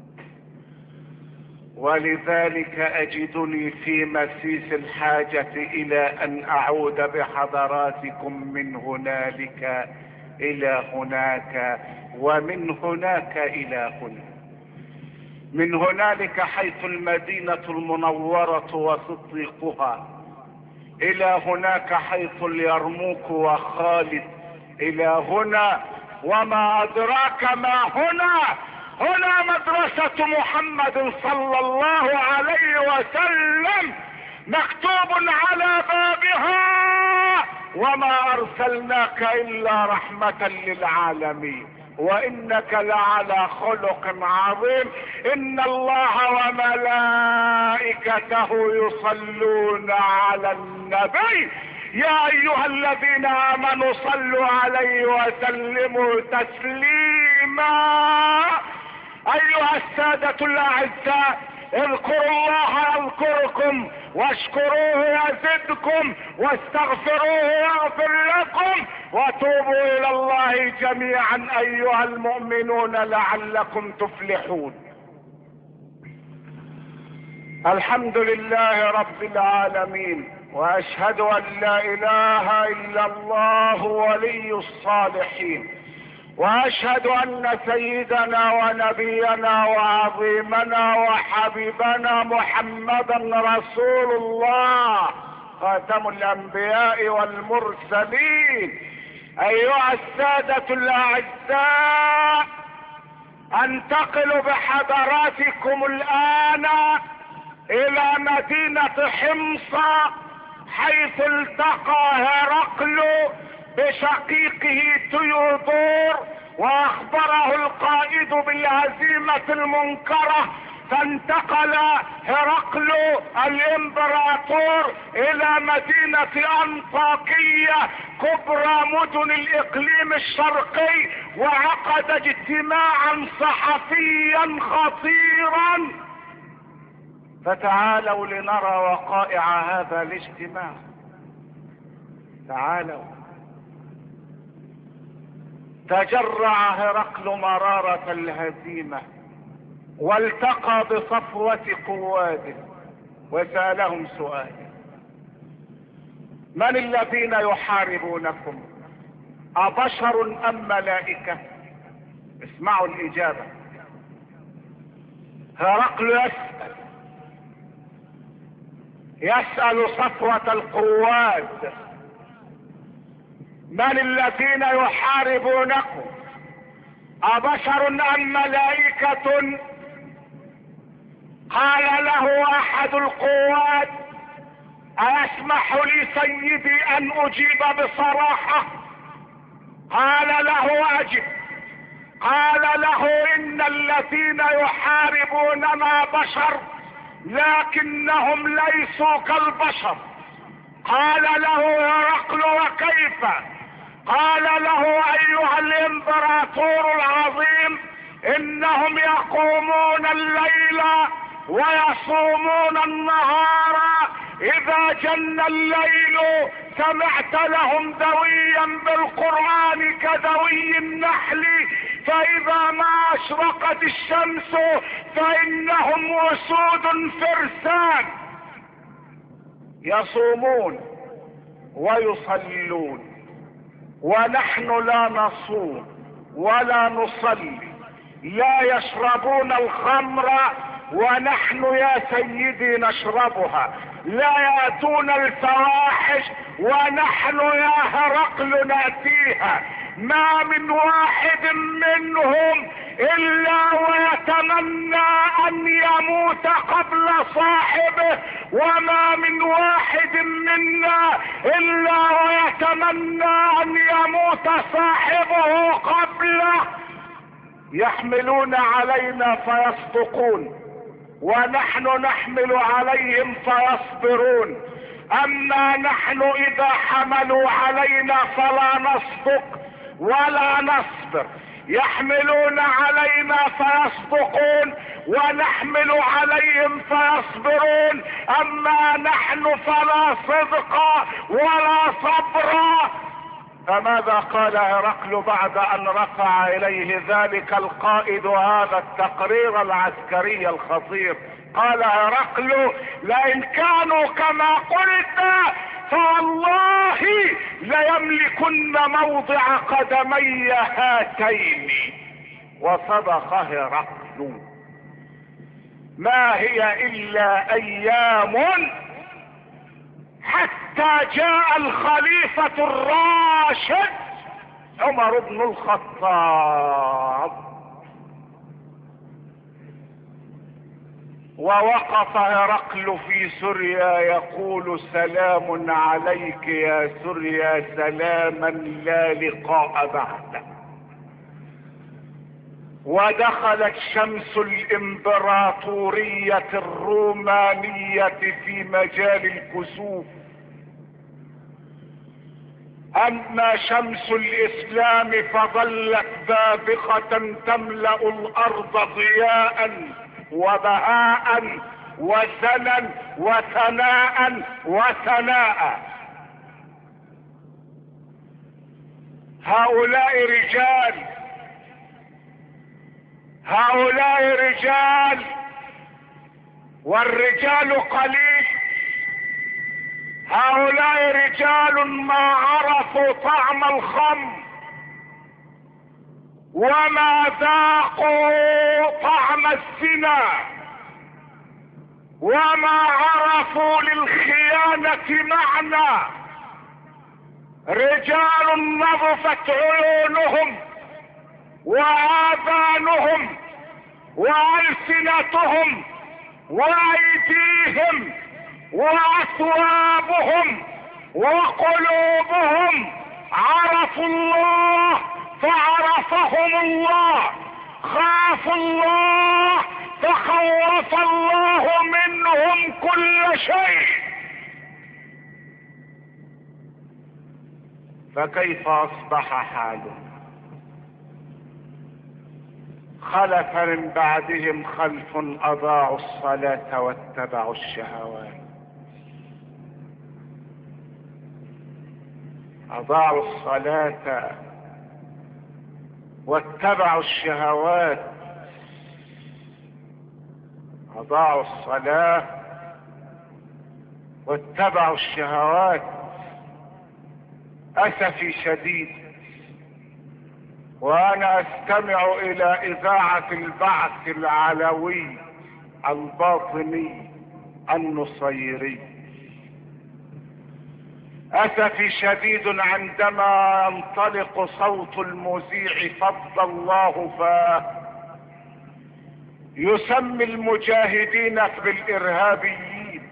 ولذلك أجدني في مسيس الحاجة إلى أن أعود بحضراتكم من هنالك إلى هناك، ومن هناك إلى هنا. من هنالك حيث المدينة المنورة وصديقها، إلى هناك حيث اليرموك وخالد، إلى هنا وما أدراك ما هنا. هنا مدرسة محمد صلى الله عليه وسلم، مكتوب على بابها وما أرسلناك إلا رحمة للعالمين. وانك لعلى خلق عظيم. ان الله وملائكته يصلون على النبي يا ايها الذين امنوا صلوا عليه وسلموا تسليما. ايها السادة الاعزاء، اذكروا الله يذكركم واشكروه يزدكم واستغفروه يغفر لكم وتوبوا الى الله جميعا ايها المؤمنون لعلكم تفلحون. الحمد لله رب العالمين، واشهد ان لا اله الا الله ولي الصالحين، واشهد ان سيدنا ونبينا وعظيمنا وحبيبنا محمدا رسول الله خاتم الانبياء والمرسلين. ايها السادة الاعزاء، انتقل بحضراتكم الان الى مدينة حمص، حيث التقى هرقل بشقيقه تيودور واخبره القائد بالهزيمة المنكرة، فانتقل هرقل الامبراطور الى مدينة انطاكية كبرى مدن الاقليم الشرقي، وعقد اجتماعا صحفيا خطيرا. فتعالوا لنرى وقائع هذا الاجتماع. تعالوا. تجرع هرقل مرارة الهزيمة والتقى بصفوة قواده وسألهم سؤال: من الذين يحاربونكم؟ أبشر أم ملائكة؟ اسمعوا الإجابة. هرقل يسأل يسأل صفوة القواد: من الذين يحاربونكم؟ أبشر أم ملائكة؟ قال له أحد القواد: أيسمح لي سيدي أن أجيب بصراحة؟ قال له: أجب. قال له: إن الذين يحاربوننا بشر لكنهم ليسوا كالبشر. قال له هرقل: وكيف؟ قال له: ايها الامبراطور العظيم، انهم يقومون الليل ويصومون النهار، اذا جن الليل سمعت لهم دويا بالقرآن كدوي النحل، فاذا ما اشرقت الشمس فانهم اسود فرسان، يصومون ويصلون، ونحن لا نصوم ولا نصلي. لا يشربون الخمر ونحن يا سيدي نشربها. لا يأتون الفواحش ونحن يا هرقل نأتيها. ما من واحد منهم الا ويتمنى ان يموت قبل صاحبه، وما من واحد منا الا ويتمنى ان يموت صاحبه قبله. يحملون علينا فيصدقون، ونحن نحمل عليهم فيصبرون. اما نحن اذا حملوا علينا فلا نصدق ولا نصبر. يحملون علينا فيصدقون ونحمل عليهم فيصبرون، اما نحن فلا صدق ولا صبر. فماذا قال هرقل بعد ان رفع اليه ذلك القائد هذا التقرير العسكري الخطير؟ قال هرقل: لئن كانوا كما قلت فوالله ليملكن موضع قدمي هاتين. وصدق هرقل. ما هي الا ايام حتى جاء الخليفة الراشد عمر بن الخطاب، ووقف هرقل في سوريا يقول: سلام عليك يا سوريا، سلاما لا لقاء بعده. ودخلت شمس الامبراطورية الرومانية في مجال الكسوف. اما شمس الاسلام فظلت بابقة تملأ الارض ضياء وبهاء وسنا وثناء وثناء. هؤلاء رجال، هؤلاء رجال، والرجال قليل. هؤلاء رجال ما عرفوا طعم الخمر وما ذاقوا طعم الزنا وما عرفوا للخيانة معنى. رجال نظفت عيونهم وآذانهم وألسنتهم وأيديهم وأثوابهم وقلوبهم عرفوا الله فعرفهم الله، خافوا الله فخوف الله منهم كل شيء. فكيف أصبح حالهم؟ خلف من بعدهم خلف أضاعوا الصلاة واتبعوا الشهوات. أضاعوا الصلاة واتبعوا الشهوات. أضاعوا الصلاة واتبعوا الشهوات. أسفي شديد وأنا أستمع إلى إذاعة البعث العلوي الباطني النصيري. أسفي شديد عندما ينطلق صوت المذيع فض الله فاه يسمي المجاهدين بالإرهابيين.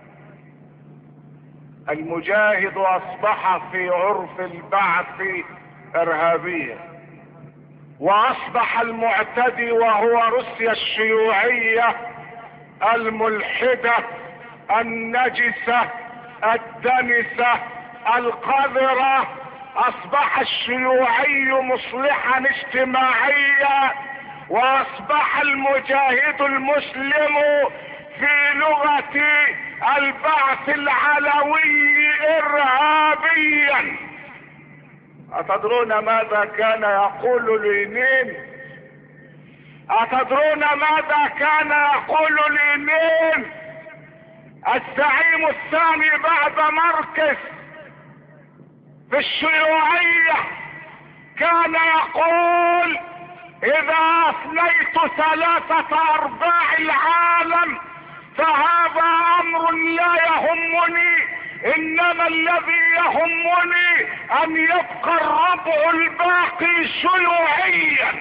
المجاهد أصبح في عرف البعث إرهابيا، وأصبح المعتدي وهو روسيا الشيوعية الملحدة النجسة الدنسة القذرة. أصبح الشيوعي مصلحا اجتماعيا، وأصبح المجاهد المسلم في لغة البعث العلوي إرهابيا. أتدرون ماذا كان يقول لينين؟ أتدرون ماذا كان يقول لينين الزعيم الثاني بعد ماركس في الشيوعية؟ كان يقول: إذا أفنيت ثلاثة أرباع العالم فهذا أمر لا يهمني، إنما الذي يهمني أن يبقى الربع الباقي شيوعيا.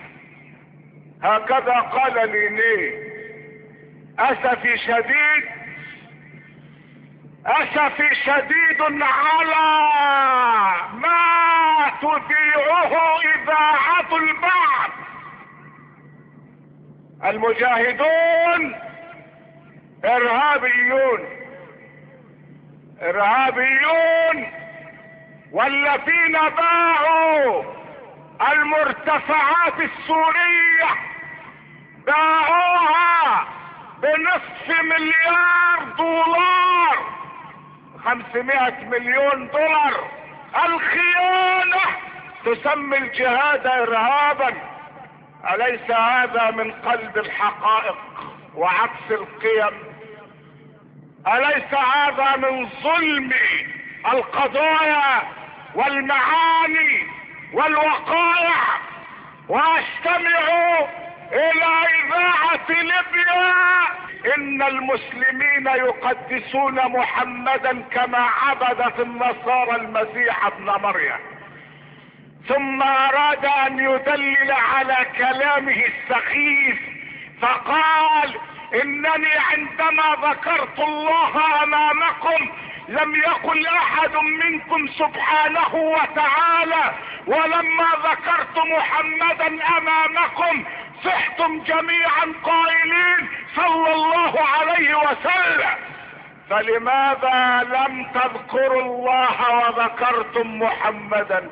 هكذا قال لينين. أسفي شديد، أسفي شديد على ما تذيعه إذاعة البعث. المجاهدون إرهابيون، إرهابيون، والذين باعوا المرتفعات السورية باعوها بنصف مليار دولار، خمسمائة مليون دولار. الخيانة تسمي الجهاد إرهابا. أليس هذا من قلب الحقائق وعكس القيم؟ أليس هذا من ظلم القضايا والمعاني والوقائع؟ واستمع إلى إذاعة ليبيا: إن المسلمين يقدسون محمدا كما عبدت النصارى المسيح ابن مريم. ثم أراد أن يدلل على كلامه السخيف فقال: إنني عندما ذكرت الله أمامكم لم يقل أحد منكم سبحانه وتعالى، ولما ذكرت محمدا أمامكم صحتم جميعا قائلين صلى الله عليه وسلم، فلماذا لم تذكروا الله وذكرتم محمدا؟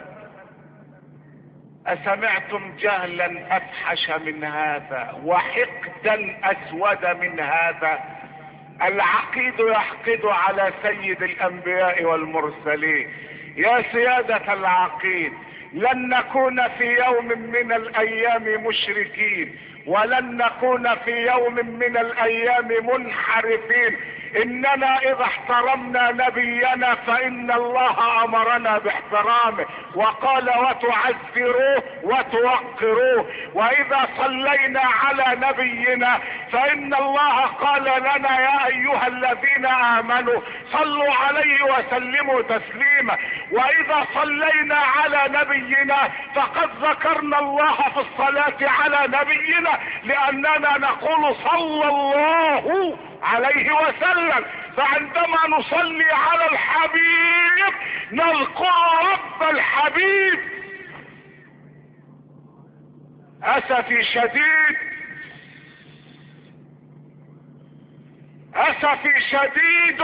أسمعتم جهلا أفحش من هذا وحقدا أسود من هذا؟ العقيد يحقد على سيد الأنبياء والمرسلين. يا سيادة العقيد، لن نكون في يوم من الأيام مشركين، ولن نكون في يوم من الأيام منحرفين. إننا إذا احترمنا نبينا فإن الله أمرنا باحترامه وقال وتعذروه وتوقروه. وإذا صلينا على نبينا فإن الله قال لنا يا أيها الذين آمنوا صلوا عليه وسلموا تسليما. وإذا صلينا على نبينا فقد ذكرنا الله في الصلاة على نبينا، لأننا نقول صلى الله عليه وسلم. فعندما نصلي على الحبيب نذكر رب الحبيب. أسفي شديد أسفي شديد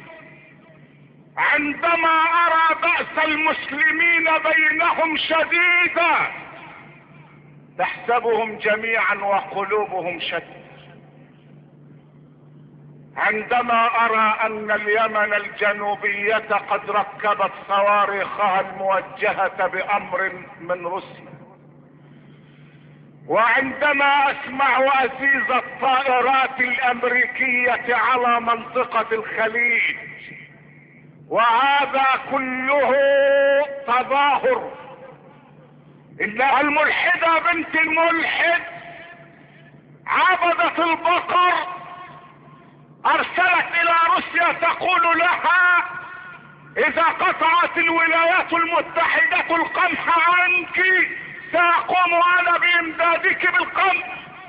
عندما أرى بأس المسلمين بينهم شديدا، تحسبهم جميعا وقلوبهم شتى. عندما ارى ان اليمن الجنوبية قد ركبت صواريخها الموجهة بامر من روسيا، وعندما اسمع ازيز الطائرات الامريكية على منطقة الخليج، وهذا كله تظاهر. ان الملحدة بنت الملحد عبدت البقر ارسلت الى روسيا تقول لها اذا قطعت الولايات المتحدة القمح عنك ساقوم انا بامدادك بالقمح.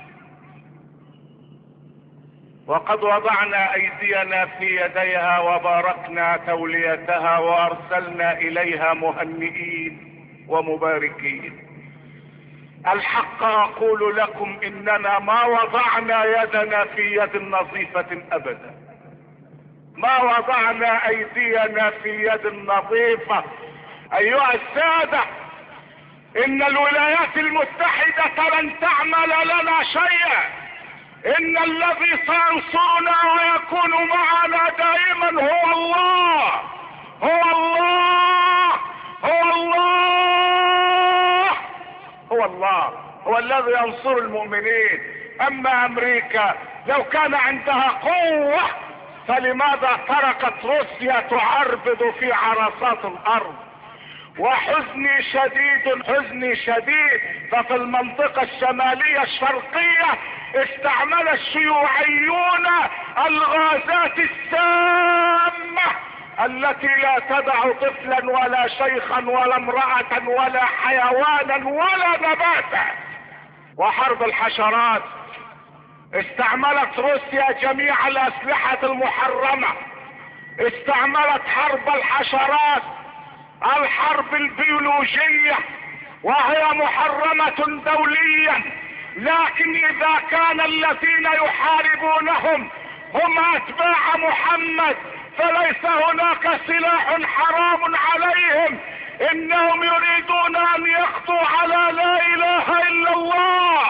وقد وضعنا ايدينا في يديها وباركنا توليتها وارسلنا اليها مهنئين ومباركين. الحق اقول لكم اننا ما وضعنا يدنا في يد نظيفة ابدا، ما وضعنا ايدينا في يد نظيفة. ايها السادة، ان الولايات المتحدة لن تعمل لنا شيئا. ان الذي سينصرنا ويكون معنا دائما هو الله، هو الله، هو الله، هو الله، هو الذي ينصر المؤمنين. اما امريكا لو كان عندها قوة فلماذا تركت روسيا تعربد في عرصات الارض؟ وحزني شديد، حزني شديد. ففي المنطقة الشمالية الشرقية استعمل الشيوعيون الغازات السامة التي لا تدع طفلا ولا شيخا ولا امرأة ولا حيوانا ولا نباتا. وحرب الحشرات، استعملت روسيا جميع الاسلحة المحرمة، استعملت حرب الحشرات، الحرب البيولوجية، وهي محرمة دوليا. لكن اذا كان الذين يحاربونهم هم اتباع محمد فليس هناك سلاح حرام عليهم. انهم يريدون ان يخطوا على لا اله الا الله.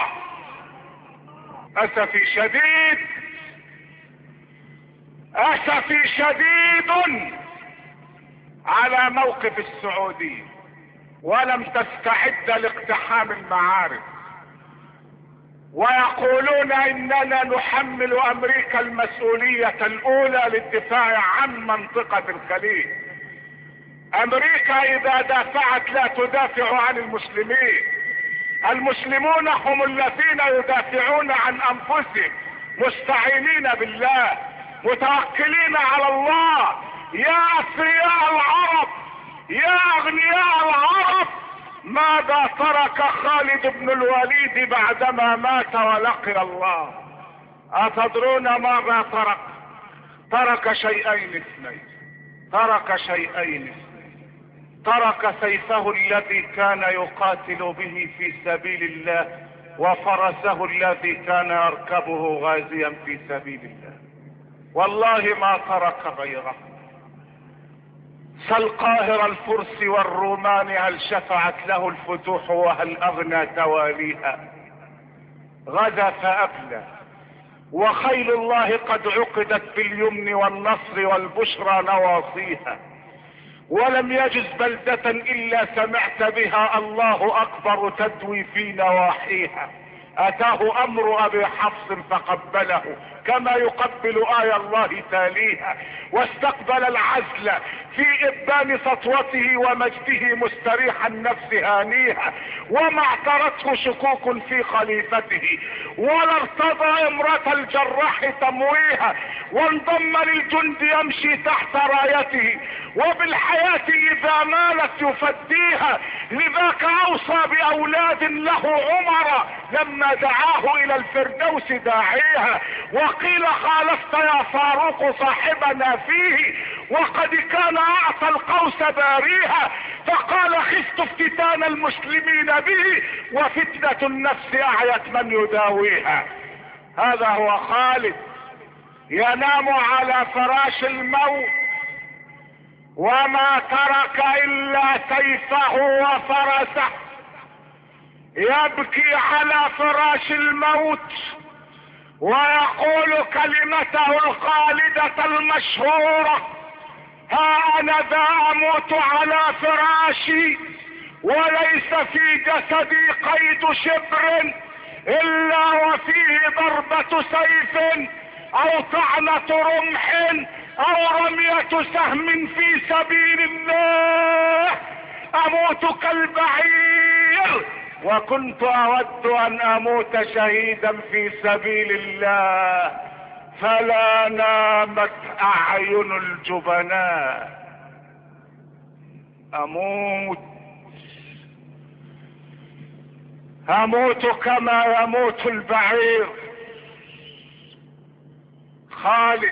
اسفي شديد، اسفي شديد على موقف السعودية، ولم تستعد لاقتحام المعارك، ويقولون اننا نحمل امريكا المسؤولية الاولى للدفاع عن منطقة الخليج. امريكا اذا دافعت لا تدافع عن المسلمين. المسلمون هم الذين يدافعون عن انفسهم، مستعينين بالله، متوكلين على الله. يا اثرياء العرب، يا اغنياء العرب، ماذا ترك خالد بن الوليد بعدما مات ولقي الله؟ اتدرون ماذا ترك؟ ترك شيئين اثنين، ترك شيئين اثنين. ترك سيفه الذي كان يقاتل به في سبيل الله وفرسه الذي كان يركبه غازيا في سبيل الله، والله ما ترك غيره. سل قاهر الفرس والرومان هل شفعت له الفتوح وهل اغنى تواليها؟ غدا فابلى، وخيل الله قد عقدت باليمن والنصر والبشرى نواصيها، ولم يجز بلدة الا سمعت بها الله اكبر تدوي في نواحيها. اتاه امر ابي حفص فقبله كما يقبل آية الله تاليها، واستقبل العزل في ابان سطوته ومجده مستريح النفس هانيها، وما اعترته شكوك في خليفته ولا ارتضى امرة الجراح تمويها، وانضم للجند يمشي تحت رايته وبالحياة اذا مالت يفديها. لذاك اوصى باولاد له عمر لما دعاه الى الفردوس داعيها، وقيل خالفت يا فاروق صاحبنا فيه وقد كان اعطى القوس باريها، فقال خفت افتتان المسلمين به وفتنة النفس اعيت من يداويها. هذا هو خالد ينام على فراش الموت وما ترك الا سيفه وفرسه، يبكي على فراش الموت ويقول كلمته الخالدة المشهورة: ها انا ذا اموت على فراشي وليس في جسدي قيد شبر الا وفيه ضربة سيف او طعنة رمح او رمية سهم في سبيل الله، اموت كالبعير وكنت اود ان اموت شهيدا في سبيل الله، فلا نامت اعين الجبناء. اموت اموت كما يموت البعير. خالد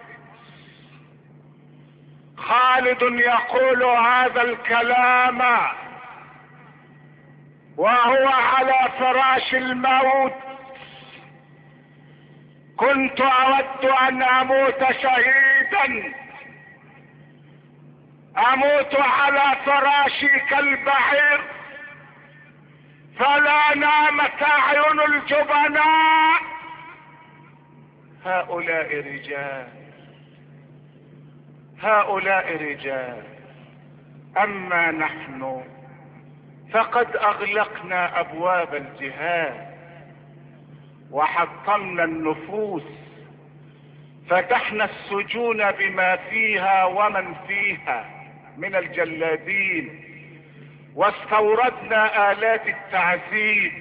خالد يقول هذا الكلام وهو على فراش الموت: كنت اود ان اموت شهيدا، اموت على فراشي كالبعير، فلا نامت اعين الجبناء. هؤلاء رجال هؤلاء رجال اما نحن فقد اغلقنا ابواب الجهاد وحطمنا النفوس، فتحنا السجون بما فيها ومن فيها من الجلادين، واستوردنا آلات التعذيب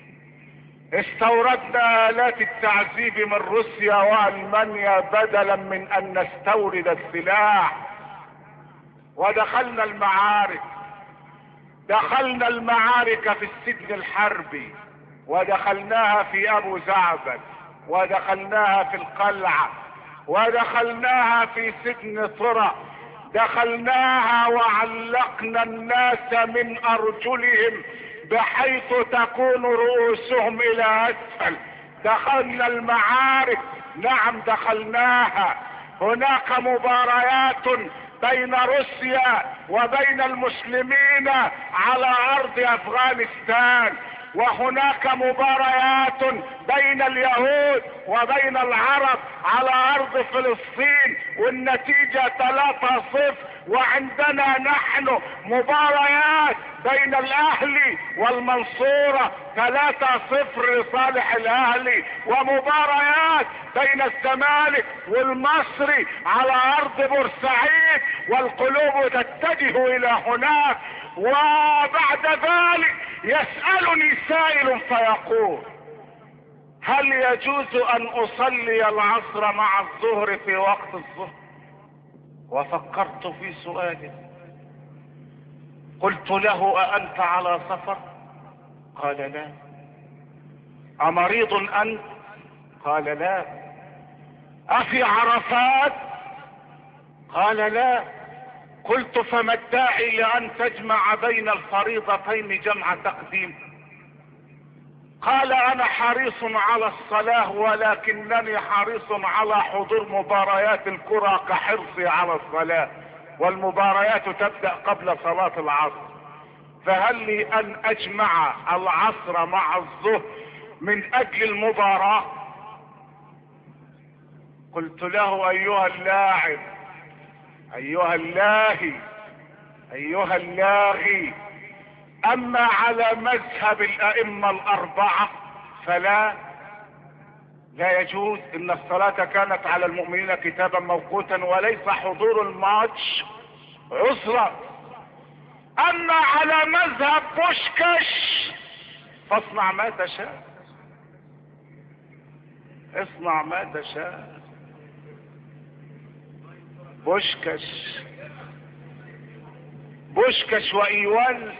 استوردنا آلات التعذيب من روسيا وألمانيا بدلا من ان نستورد السلاح، ودخلنا المعارك دخلنا المعارك في السجن الحربي، ودخلناها في ابو زعبل، ودخلناها في القلعة، ودخلناها في سجن طرى، دخلناها وعلقنا الناس من ارجلهم بحيث تكون رؤوسهم الى اسفل. دخلنا المعارك، نعم دخلناها. هناك مباريات بين روسيا وبين المسلمين على ارض افغانستان، وهناك مباريات بين اليهود وبين العرب على ارض فلسطين، والنتيجة ثلاثة صفر. وعندنا نحن مباريات بين الاهلي والمنصورة ثلاثة صفر لصالح الاهلي، ومباريات بين الزمالك والمصري على ارض بورسعيد، والقلوب تتجه الى هناك. وبعد ذلك يسألني سائل فيقول: هل يجوز ان اصلي العصر مع الظهر في وقت الظهر؟ وفكرت في سؤاله، قلت له: أأنت على سفر؟ قال لا. أمريض أنت؟ قال لا. أفي عرفات؟ قال لا. قلت: فما الداعي لأن تجمع بين الفريضتين جمع تقديم؟ قال انا حريص على الصلاة ولكنني حريص على حضور مباريات الكرة كحرصي على الصلاة، والمباريات تبدأ قبل صلاة العصر، فهل لي ان اجمع العصر مع الظهر من اجل المباراة؟ قلت له ايها اللاعب، ايها اللاهي، ايها اللاغي، اما على مذهب الائمة الاربعة فلا لا يجوز، ان الصلاة كانت على المؤمنين كتابا موقوتا وليس حضور الماتش عذرا. اما على مذهب بوشكاش فاصنع ما تشاء، اصنع ما تشاء. بوشكاش بوشكاش وايوان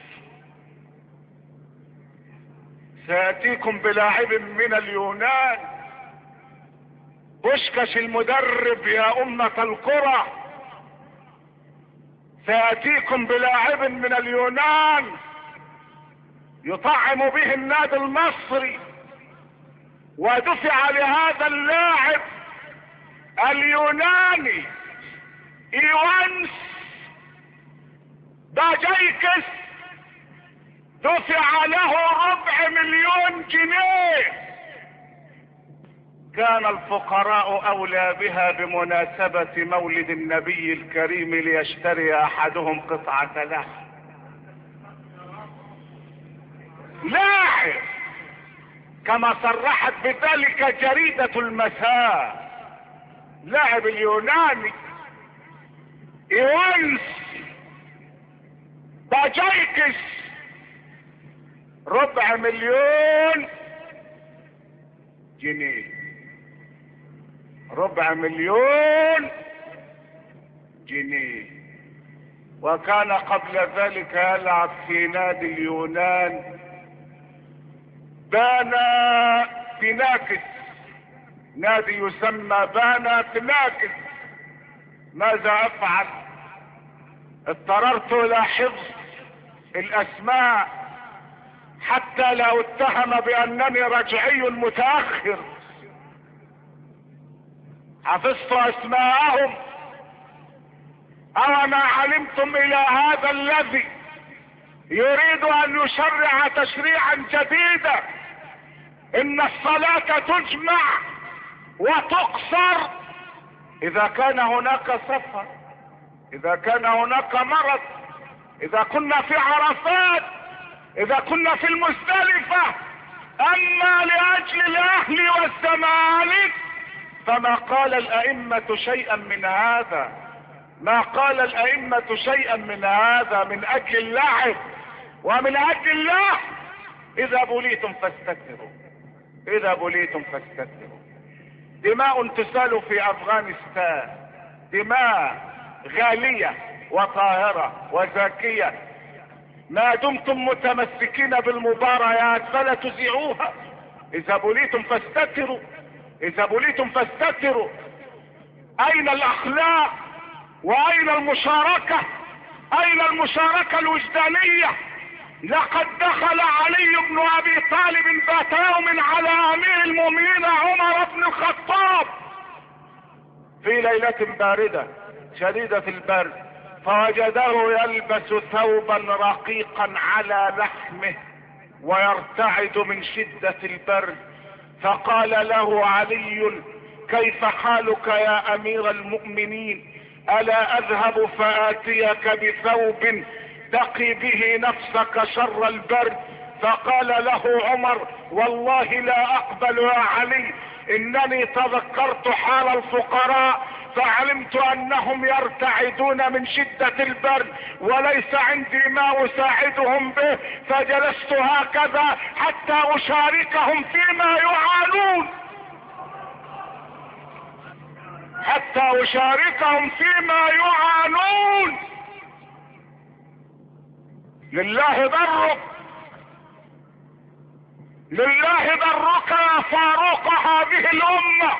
سيأتيكم بلاعب من اليونان. بوشكاش المدرب يا أمة القرى سيأتيكم بلاعب من اليونان يطعم به النادي المصري، ودفع لهذا اللاعب اليوناني ايوانس باجيكس دفع له ربع مليون جنيه. كان الفقراء اولى بها بمناسبة مولد النبي الكريم ليشتري احدهم قطعة لحم. لاعب كما صرحت بذلك جريدة المساء، لاعب اليوناني ايوانس باجيكس ربع مليون جنيه، ربع مليون جنيه. وكان قبل ذلك يلعب في نادي اليونان بانا فيناكس، نادي يسمى بانا فيناكس. ماذا افعل؟ اضطررت الى حفظ الاسماء حتى لا اتهم بانني رجعي متاخر. حفظت اسماءهم. او ما علمتم الى هذا الذي يريد ان يشرع تشريعا جديدا ان الصلاة تجمع وتقصر اذا كان هناك سفر، اذا كان هناك مرض، اذا كنا في عرفات، اذا كنا في المزدلفة. اما لاجل الاهلي والزمالك فما قال الائمة شيئا من هذا، ما قال الائمة شيئا من هذا. من اجل اللعب ومن اجل الله اذا بليتم فاستتروا، اذا بليتم فاستتروا. دماء تسال في افغانستان، دماء غالية وطاهرة وزاكية. ما دمتم متمسكين بالمباريات فلا تذيعوها. اذا بليتم فاستتروا، اذا بليتم فاستتروا. اين الاخلاق واين المشاركة؟ اين المشاركة الوجدانية؟ لقد دخل علي بن ابي طالب ذات يوم على امير المؤمنين عمر بن الخطاب في ليلة باردة شديدة البرد، فوجده يلبس ثوبا رقيقا على لحمه ويرتعد من شدة البرد، فقال له علي: كيف حالك يا امير المؤمنين؟ الا اذهب فاتيك بثوب تقي به نفسك شر البرد؟ فقال له عمر: والله لا اقبل يا علي، انني تذكرت حال الفقراء فعلمت انهم يرتعدون من شدة البرد وليس عندي ما اساعدهم به، فجلست هكذا حتى اشاركهم فيما يعانون، حتى اشاركهم فيما يعانون. لله برك، لله برك يا فاروق هذه الامة،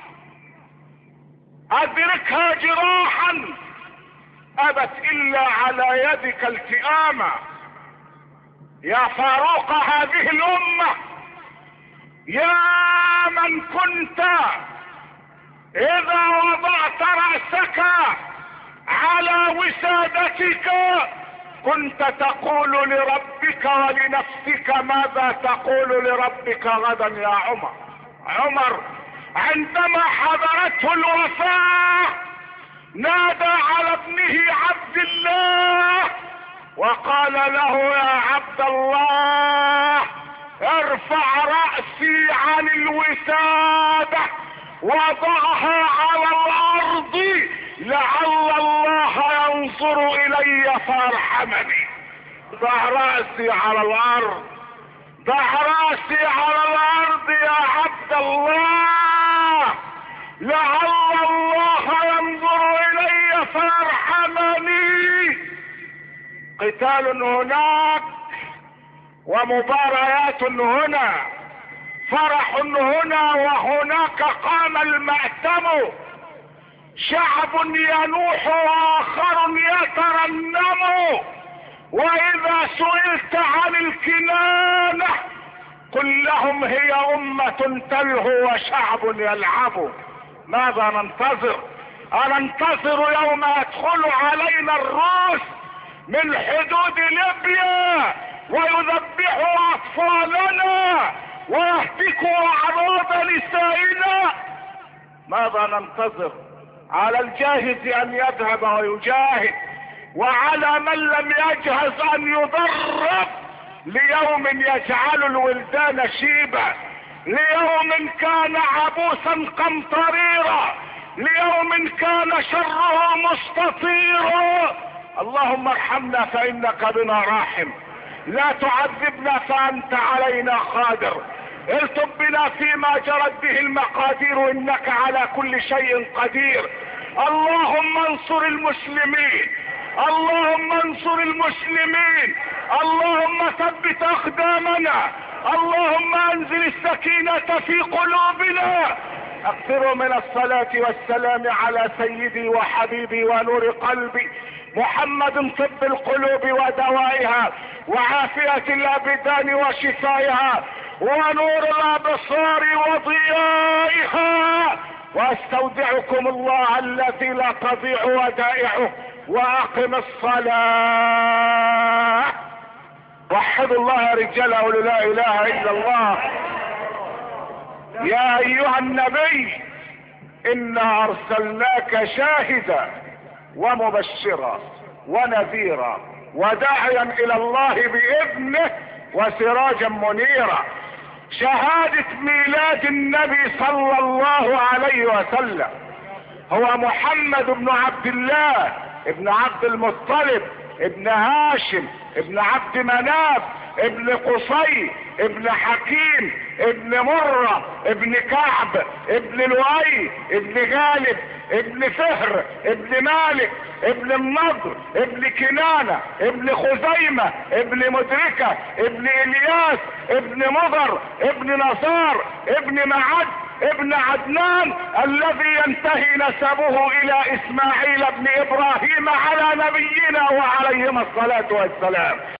ادركها جراحا ابت الا على يدك التئاما. يا فاروق هذه الامة يا من كنت اذا وضعت رأسك على وسادتك كنت تقول لربك ولنفسك ماذا تقول لربك غدا يا عمر. عمر عندما حضرته الوفاة نادى على ابنه عبد الله وقال له يا عبد الله ارفع رأسي عن الوسادة وضعها على الارض لعل الله ينظر الي فارحمني. ضع رأسي على الارض، ضع رأسي على الارض يا عبد الله لعل الله ينظر الي فارحمني. قتال هناك ومباريات هنا، فرح هنا وهناك قام المأتم، شعب ينوح واخر يترنم. واذا سئلت عن الكنانة قل لهم هي امة تلهو وشعب يلعب. ماذا ننتظر؟ أننتظر يوم يدخل علينا الروس من حدود ليبيا ويذبحوا اطفالنا ويهتكوا اعراض نسائنا؟ ماذا ننتظر؟ على الجاهز ان يذهب ويجاهد، وعلى من لم يجهز ان يضرب ليوم يجعل الولدان شيبا، ليوم كان عبوسا قمطريرا، ليوم كان شره مستطيرا. اللهم ارحمنا فانك بنا راحم، لا تعذبنا فانت علينا قادر، التب بنا فيما جرت به المقادير انك على كل شيء قدير. اللهم انصر المسلمين، اللهم انصر المسلمين، اللهم ثبت اقدامنا، اللهم انزل السكينة في قلوبنا. اكثروا من الصلاة والسلام على سيدي وحبيبي ونور قلبي محمد، طب القلوب ودوائها وعافية الابدان وشفائها ونور الابصار وضيائها. واستودعكم الله الذي لا تضيع ودائعه، واقم الصلاة. وحدوا الله يا رجال، قولوا لا اله الا الله. يا ايها النبي انا ارسلناك شاهدا ومبشرا ونذيرا وداعيا الى الله باذنه وسراجا منيرا. شهادة ميلاد النبي صلى الله عليه وسلم هو محمد بن عبد الله ابن عبد المطلب ابن هاشم ابن عبد مناف ابن قصي ابن حكيم ابن مرة ابن كعب ابن لؤي ابن غالب ابن فهر ابن مالك ابن النضر ابن كنانة ابن خزيمة ابن مدركة ابن الياس ابن مضر ابن نصار ابن معد ابن عدنان الذي ينتهي نسبه الى اسماعيل ابن ابراهيم على نبينا وعليهما الصلاة والسلام.